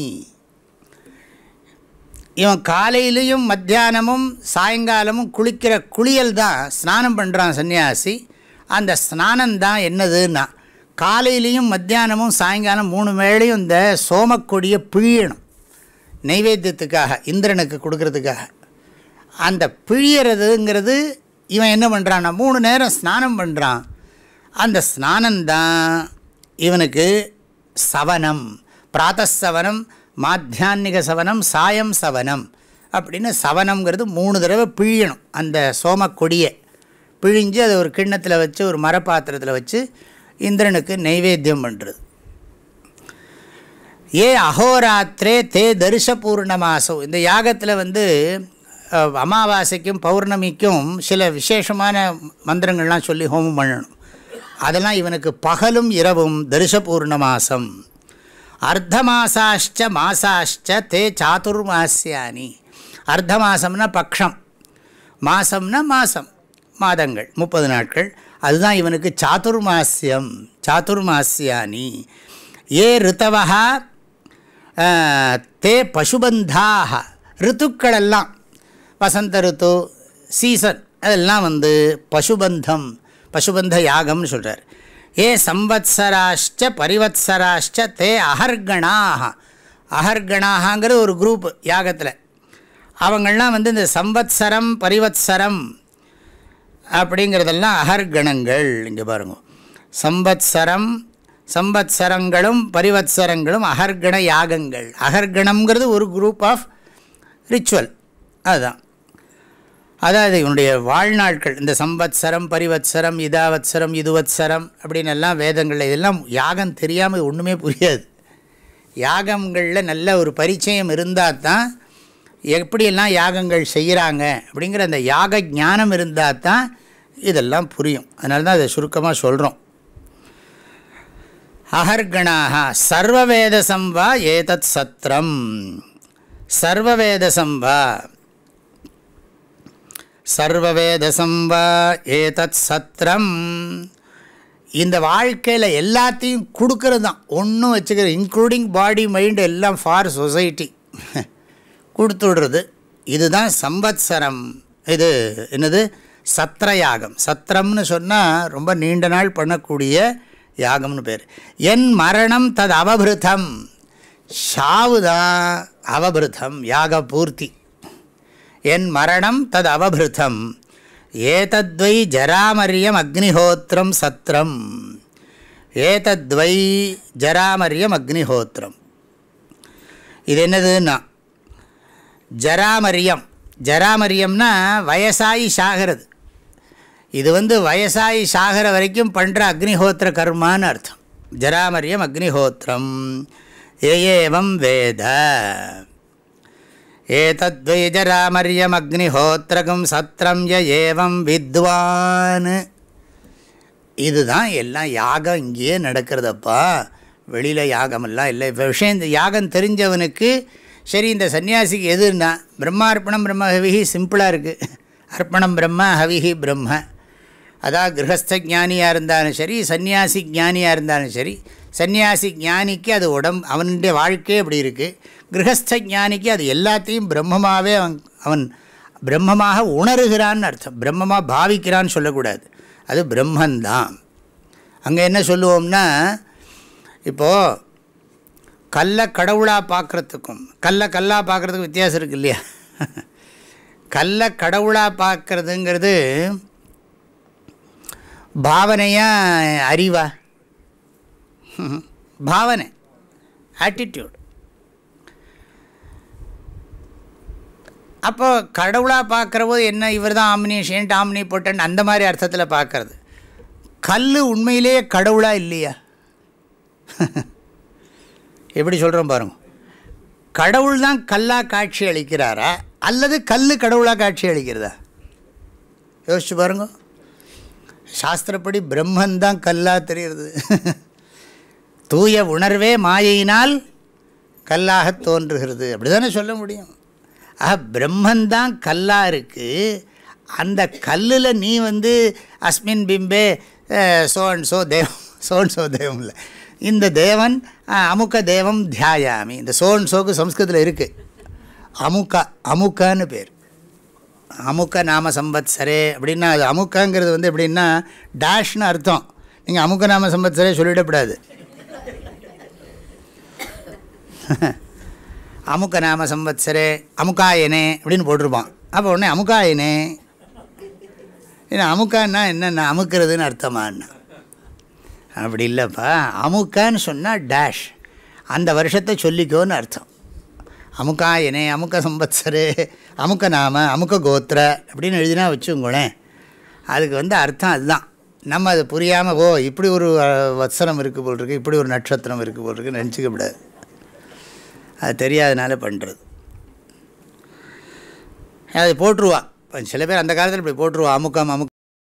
இவன் காலையிலையும் மத்தியானமும் சாயங்காலமும் குளிக்கிற குளியல் தான், ஸ்நானம் பண்ணுறான் சன்னியாசி. அந்த ஸ்நானந்தான் என்னதுன்னா, காலையிலையும் மத்தியானமும் சாயங்காலம் மூணு வேளையும் இந்த சோமக்கொடியை பிழியணும் நைவேத்தியத்துக்காக, இந்திரனுக்கு கொடுக்கறதுக்காக. அந்த பிழியறதுங்கிறது இவன் என்ன பண்ணுறான்னா, மூணு நேரம் ஸ்நானம் பண்ணுறான். அந்த ஸ்நானந்தான் இவனுக்கு சவனம். பிராத்தசவனம், மாத்தியான்மிக சவனம், சாயம் சவனம் அப்படின்னு சவனம்ங்கிறது மூணு தடவை பிழியணும். அந்த சோமக்கொடியை பிழிஞ்சு அதை ஒரு கிண்ணத்தில் வச்சு, ஒரு மரப்பாத்திரத்தில் வச்சு இந்திரனுக்கு நைவேத்தியம் பண்ணுறது. ஏ அஹோராத்திரே தே தரிச பூர்ணமாசம். இந்த யாகத்தில் வந்து அமாவாசைக்கும் பௌர்ணமிக்கும் சில விசேஷமான மந்திரங்கள்லாம் சொல்லி ஹோமம் பண்ணணும். அதெல்லாம் இவனுக்கு பகலும் இரவும் தரிசபூர்ண மாசம். அர்த்த மாசாஷ்ச மாசாஷ்ச தே சாதுர்மாஸ்யானி. அர்த்த மாசம்னா பக்ஷம், மாசம்னா மாசம், மாதங்கள் முப்பது நாட்கள். அதுதான் இவனுக்கு சாதுர்மாஸ்யம். சாதுர்மாஸ்யானி ஏ ரித்தவா தே பசுபந்தாக. ரித்துக்களெல்லாம் வசந்த ரித்து, சீசன், அதெல்லாம் வந்து பசுபந்தம், பசுபந்த யாகம்னு சொல்கிறார். ஏ சம்வத்சராஷ்ச பரிவத்சராஷ்ச தே அஹர்கணாக. அஹர்கணாகங்கிறது ஒரு குரூப் யாகத்தில். அவங்கள்லாம் வந்து இந்த சம்வத்சரம் பரிவத்சரம் அப்படிங்கிறதெல்லாம் அஹர்கணங்கள். இங்கே பாருங்க, சம்வத்சரம் சம்வத்சரங்களும் பரிவத்சரங்களும் அஹர்கண யாகங்கள். அஹர்கணம்ங்கிறது ஒரு குரூப் ஆஃப் ரிச்சுவல். அதுதான், அதாவது இவனுடைய வாழ்நாட்கள். இந்த சம்வத்சரம் பரிவத்சரம் இதாவத்சரம் இதுவத்சரம் அப்படின்னு எல்லாம் வேதங்களில் இதெல்லாம் யாகம் தெரியாமல் ஒன்றுமே புரியாது. யாகங்களில் நல்ல ஒரு பரிச்சயம் இருந்தால் தான் எப்படியெல்லாம் யாகங்கள் செய்கிறாங்க அப்படிங்கிற அந்த யாக ஞானம் இருந்தால் தான் இதெல்லாம் புரியும். அதனால தான் அதை சுருக்கமாக சொல்கிறோம். அஹர்கணாக சர்வவேதசம் வா ஏதத் சத்ரம். சர்வவேதசம் வா சர்வவேதசம் வா ஏதத் சத்ரம். இந்த வாழ்க்கையில் எல்லாத்தையும் கொடுக்கறது தான், ஒன்றும் வச்சுக்கிற, இன்க்ளூடிங் பாடி மைண்ட் எல்லாம் ஃபார் சொசைட்டி கொடுத்துடுறது. இதுதான் சம்வத்சரம். இது என்னது? சத்திர யாகம். சத்திரம்னு சொன்னால் ரொம்ப நீண்ட நாள் பண்ணக்கூடிய யாகம்னு பேர். என் மரணம் தது அவபிருத்தம். ஷாவுதான் அவபிருத்தம், யாக பூர்த்தி. என் மரணம் தது அவபிருத்தம். ஏதத்வை ஜராமரியம் அக்னிஹோத்திரம் சத்திரம். ஏதத்வை ஜராமரியம் அக்னிஹோத்திரம். இது என்னதுன்னா ஜராமரியம். ஜராமரியம்னா வயசாயி சாகிறது. இது வந்து வயசாயி சாகிற வரைக்கும் பண்ணுற அக்னிஹோத்திர கர்மான்னு அர்த்தம். ஜராமரியம் அக்னிஹோத்திரம். ஏவம் வேத ஏதத்வை ஜராமரியம் அக்னிஹோத்திரகம் சத்திரம் ய ஏவம் வித்வான். இதுதான் எல்லாம் யாகம் இங்கேயே நடக்கிறதப்பா, வெளியில் யாகமெல்லாம் இல்லை. இப்போ விஷயம், இந்த யாகம் தெரிஞ்சவனுக்கு சரி, இந்த சன்னியாசிக்கு எதுன்னா பிரம்மார்ப்பணம் பிரம்ம ஹவிஹி சிம்பிளாக இருக்குது. அர்ப்பணம் பிரம்ம ஹவிஹி பிரம்ம. அதான் கிரகஸ்த ஞானியாக இருந்தாலும் சரி, சன்னியாசி ஞானியாக இருந்தாலும் சரி, சன்னியாசி ஞானிக்கு அது உடம்பு, அவனுடைய வாழ்க்கையே அப்படி இருக்குது. கிரகஸ்த ஞானிக்கு அது எல்லாத்தையும் பிரம்மமாகவே அவன் அவன் பிரம்மமாக உணர்கிறான்னு அர்த்தம். பிரம்மமாக பாவிக்கிறான்னு சொல்லக்கூடாது, அது பிரம்மந்தான். அங்கே என்ன சொல்லுவோம்னா, இப்போது கல்லை கடவுளாக பார்க்குறதுக்கும் கல்லை கல்லாக பார்க்குறதுக்கும் வித்தியாசம் இருக்குது இல்லையா? கல்லை கடவுளாக பார்க்குறதுங்கிறது பாவனையா அறிவா? பாவனை, ஆட்டிடியூட். அப்போ கடவுளாக பார்க்குற போது என்ன, இவர் தான் ஆம்னிஷியன்ட் ஆம்னி பொட்டன் அந்த மாதிரி அர்த்தத்தில் பார்க்குறது. கல் உண்மையிலேயே கடவுளாக இல்லையா? எப்படி சொல்கிறோம் பாருங்க. கடவுள் தான் கல்லாக காட்சி அளிக்கிறாரா அல்லது கல் கடவுளாக காட்சி அளிக்கிறதா? யோசிச்சு பாருங்க. சாஸ்திரப்படி பிரம்மந்தான் கல்லாக தெரிகிறது. தூய உணர்வே மாயையினால் கல்லாக தோன்றுகிறது, அப்படி தானே சொல்ல முடியும். ஆக பிரம்மந்தான் கல்லாக இருக்குது. அந்த கல்லில் நீ வந்து அஸ்மின் பிம்பே சோன் சோ தேவம், சோன் சோ தேவம் இல்லை, இந்த தேவன் அமுக்க தேவம் தியாயாமி. இந்த சோன் சோக்கு சம்ஸ்கிருதத்தில் இருக்குது, அமுக்கா, அமுக்கான்னு பேர். அமுக்க நாம சம்பத்சரே அப்படின்னா, அது அமுக்கங்கிறது வந்து எப்படின்னா டேஷ்னு அர்த்தம். நீங்கள் அமுக்க நாம சம்பத்சரே சொல்லிவிடக்கூடாது. அமுக்க நாம சம்பத்சரே அமுக்காயனே அப்படின்னு போட்டிருப்பான். அப்போ உடனே அமுக்காயனே, ஏன்னா அமுக்கான்னா என்னென்ன அமுக்கிறதுன்னு அர்த்தமானா? அப்படி இல்லைப்பா. அமுக்கான்னு சொன்னால் டேஷ், அந்த வருஷத்தை சொல்லிக்கோன்னு அர்த்தம். அமுக்காயனே, அமுக்க சம்பத்சரே, அமுக்க நாம, அமுக்க கோத்திர அப்படின்னு எழுதினா வச்சுங்களேன், அதுக்கு வந்து அர்த்தம் அதுதான். நம்ம அது புரியாமல் ஓ இப்படி ஒரு வத்சரம் இருக்குது போல் இருக்குது, இப்படி ஒரு நட்சத்திரம் இருக்குது போல் இருக்குன்னு நினச்சிக்க கூடாது. அது தெரியாதனால பண்ணுறது. அது போட்டுருவா. சில பேர் அந்த காலத்தில் இப்படி போட்டுருவா, அமுக்கம் அமுக்க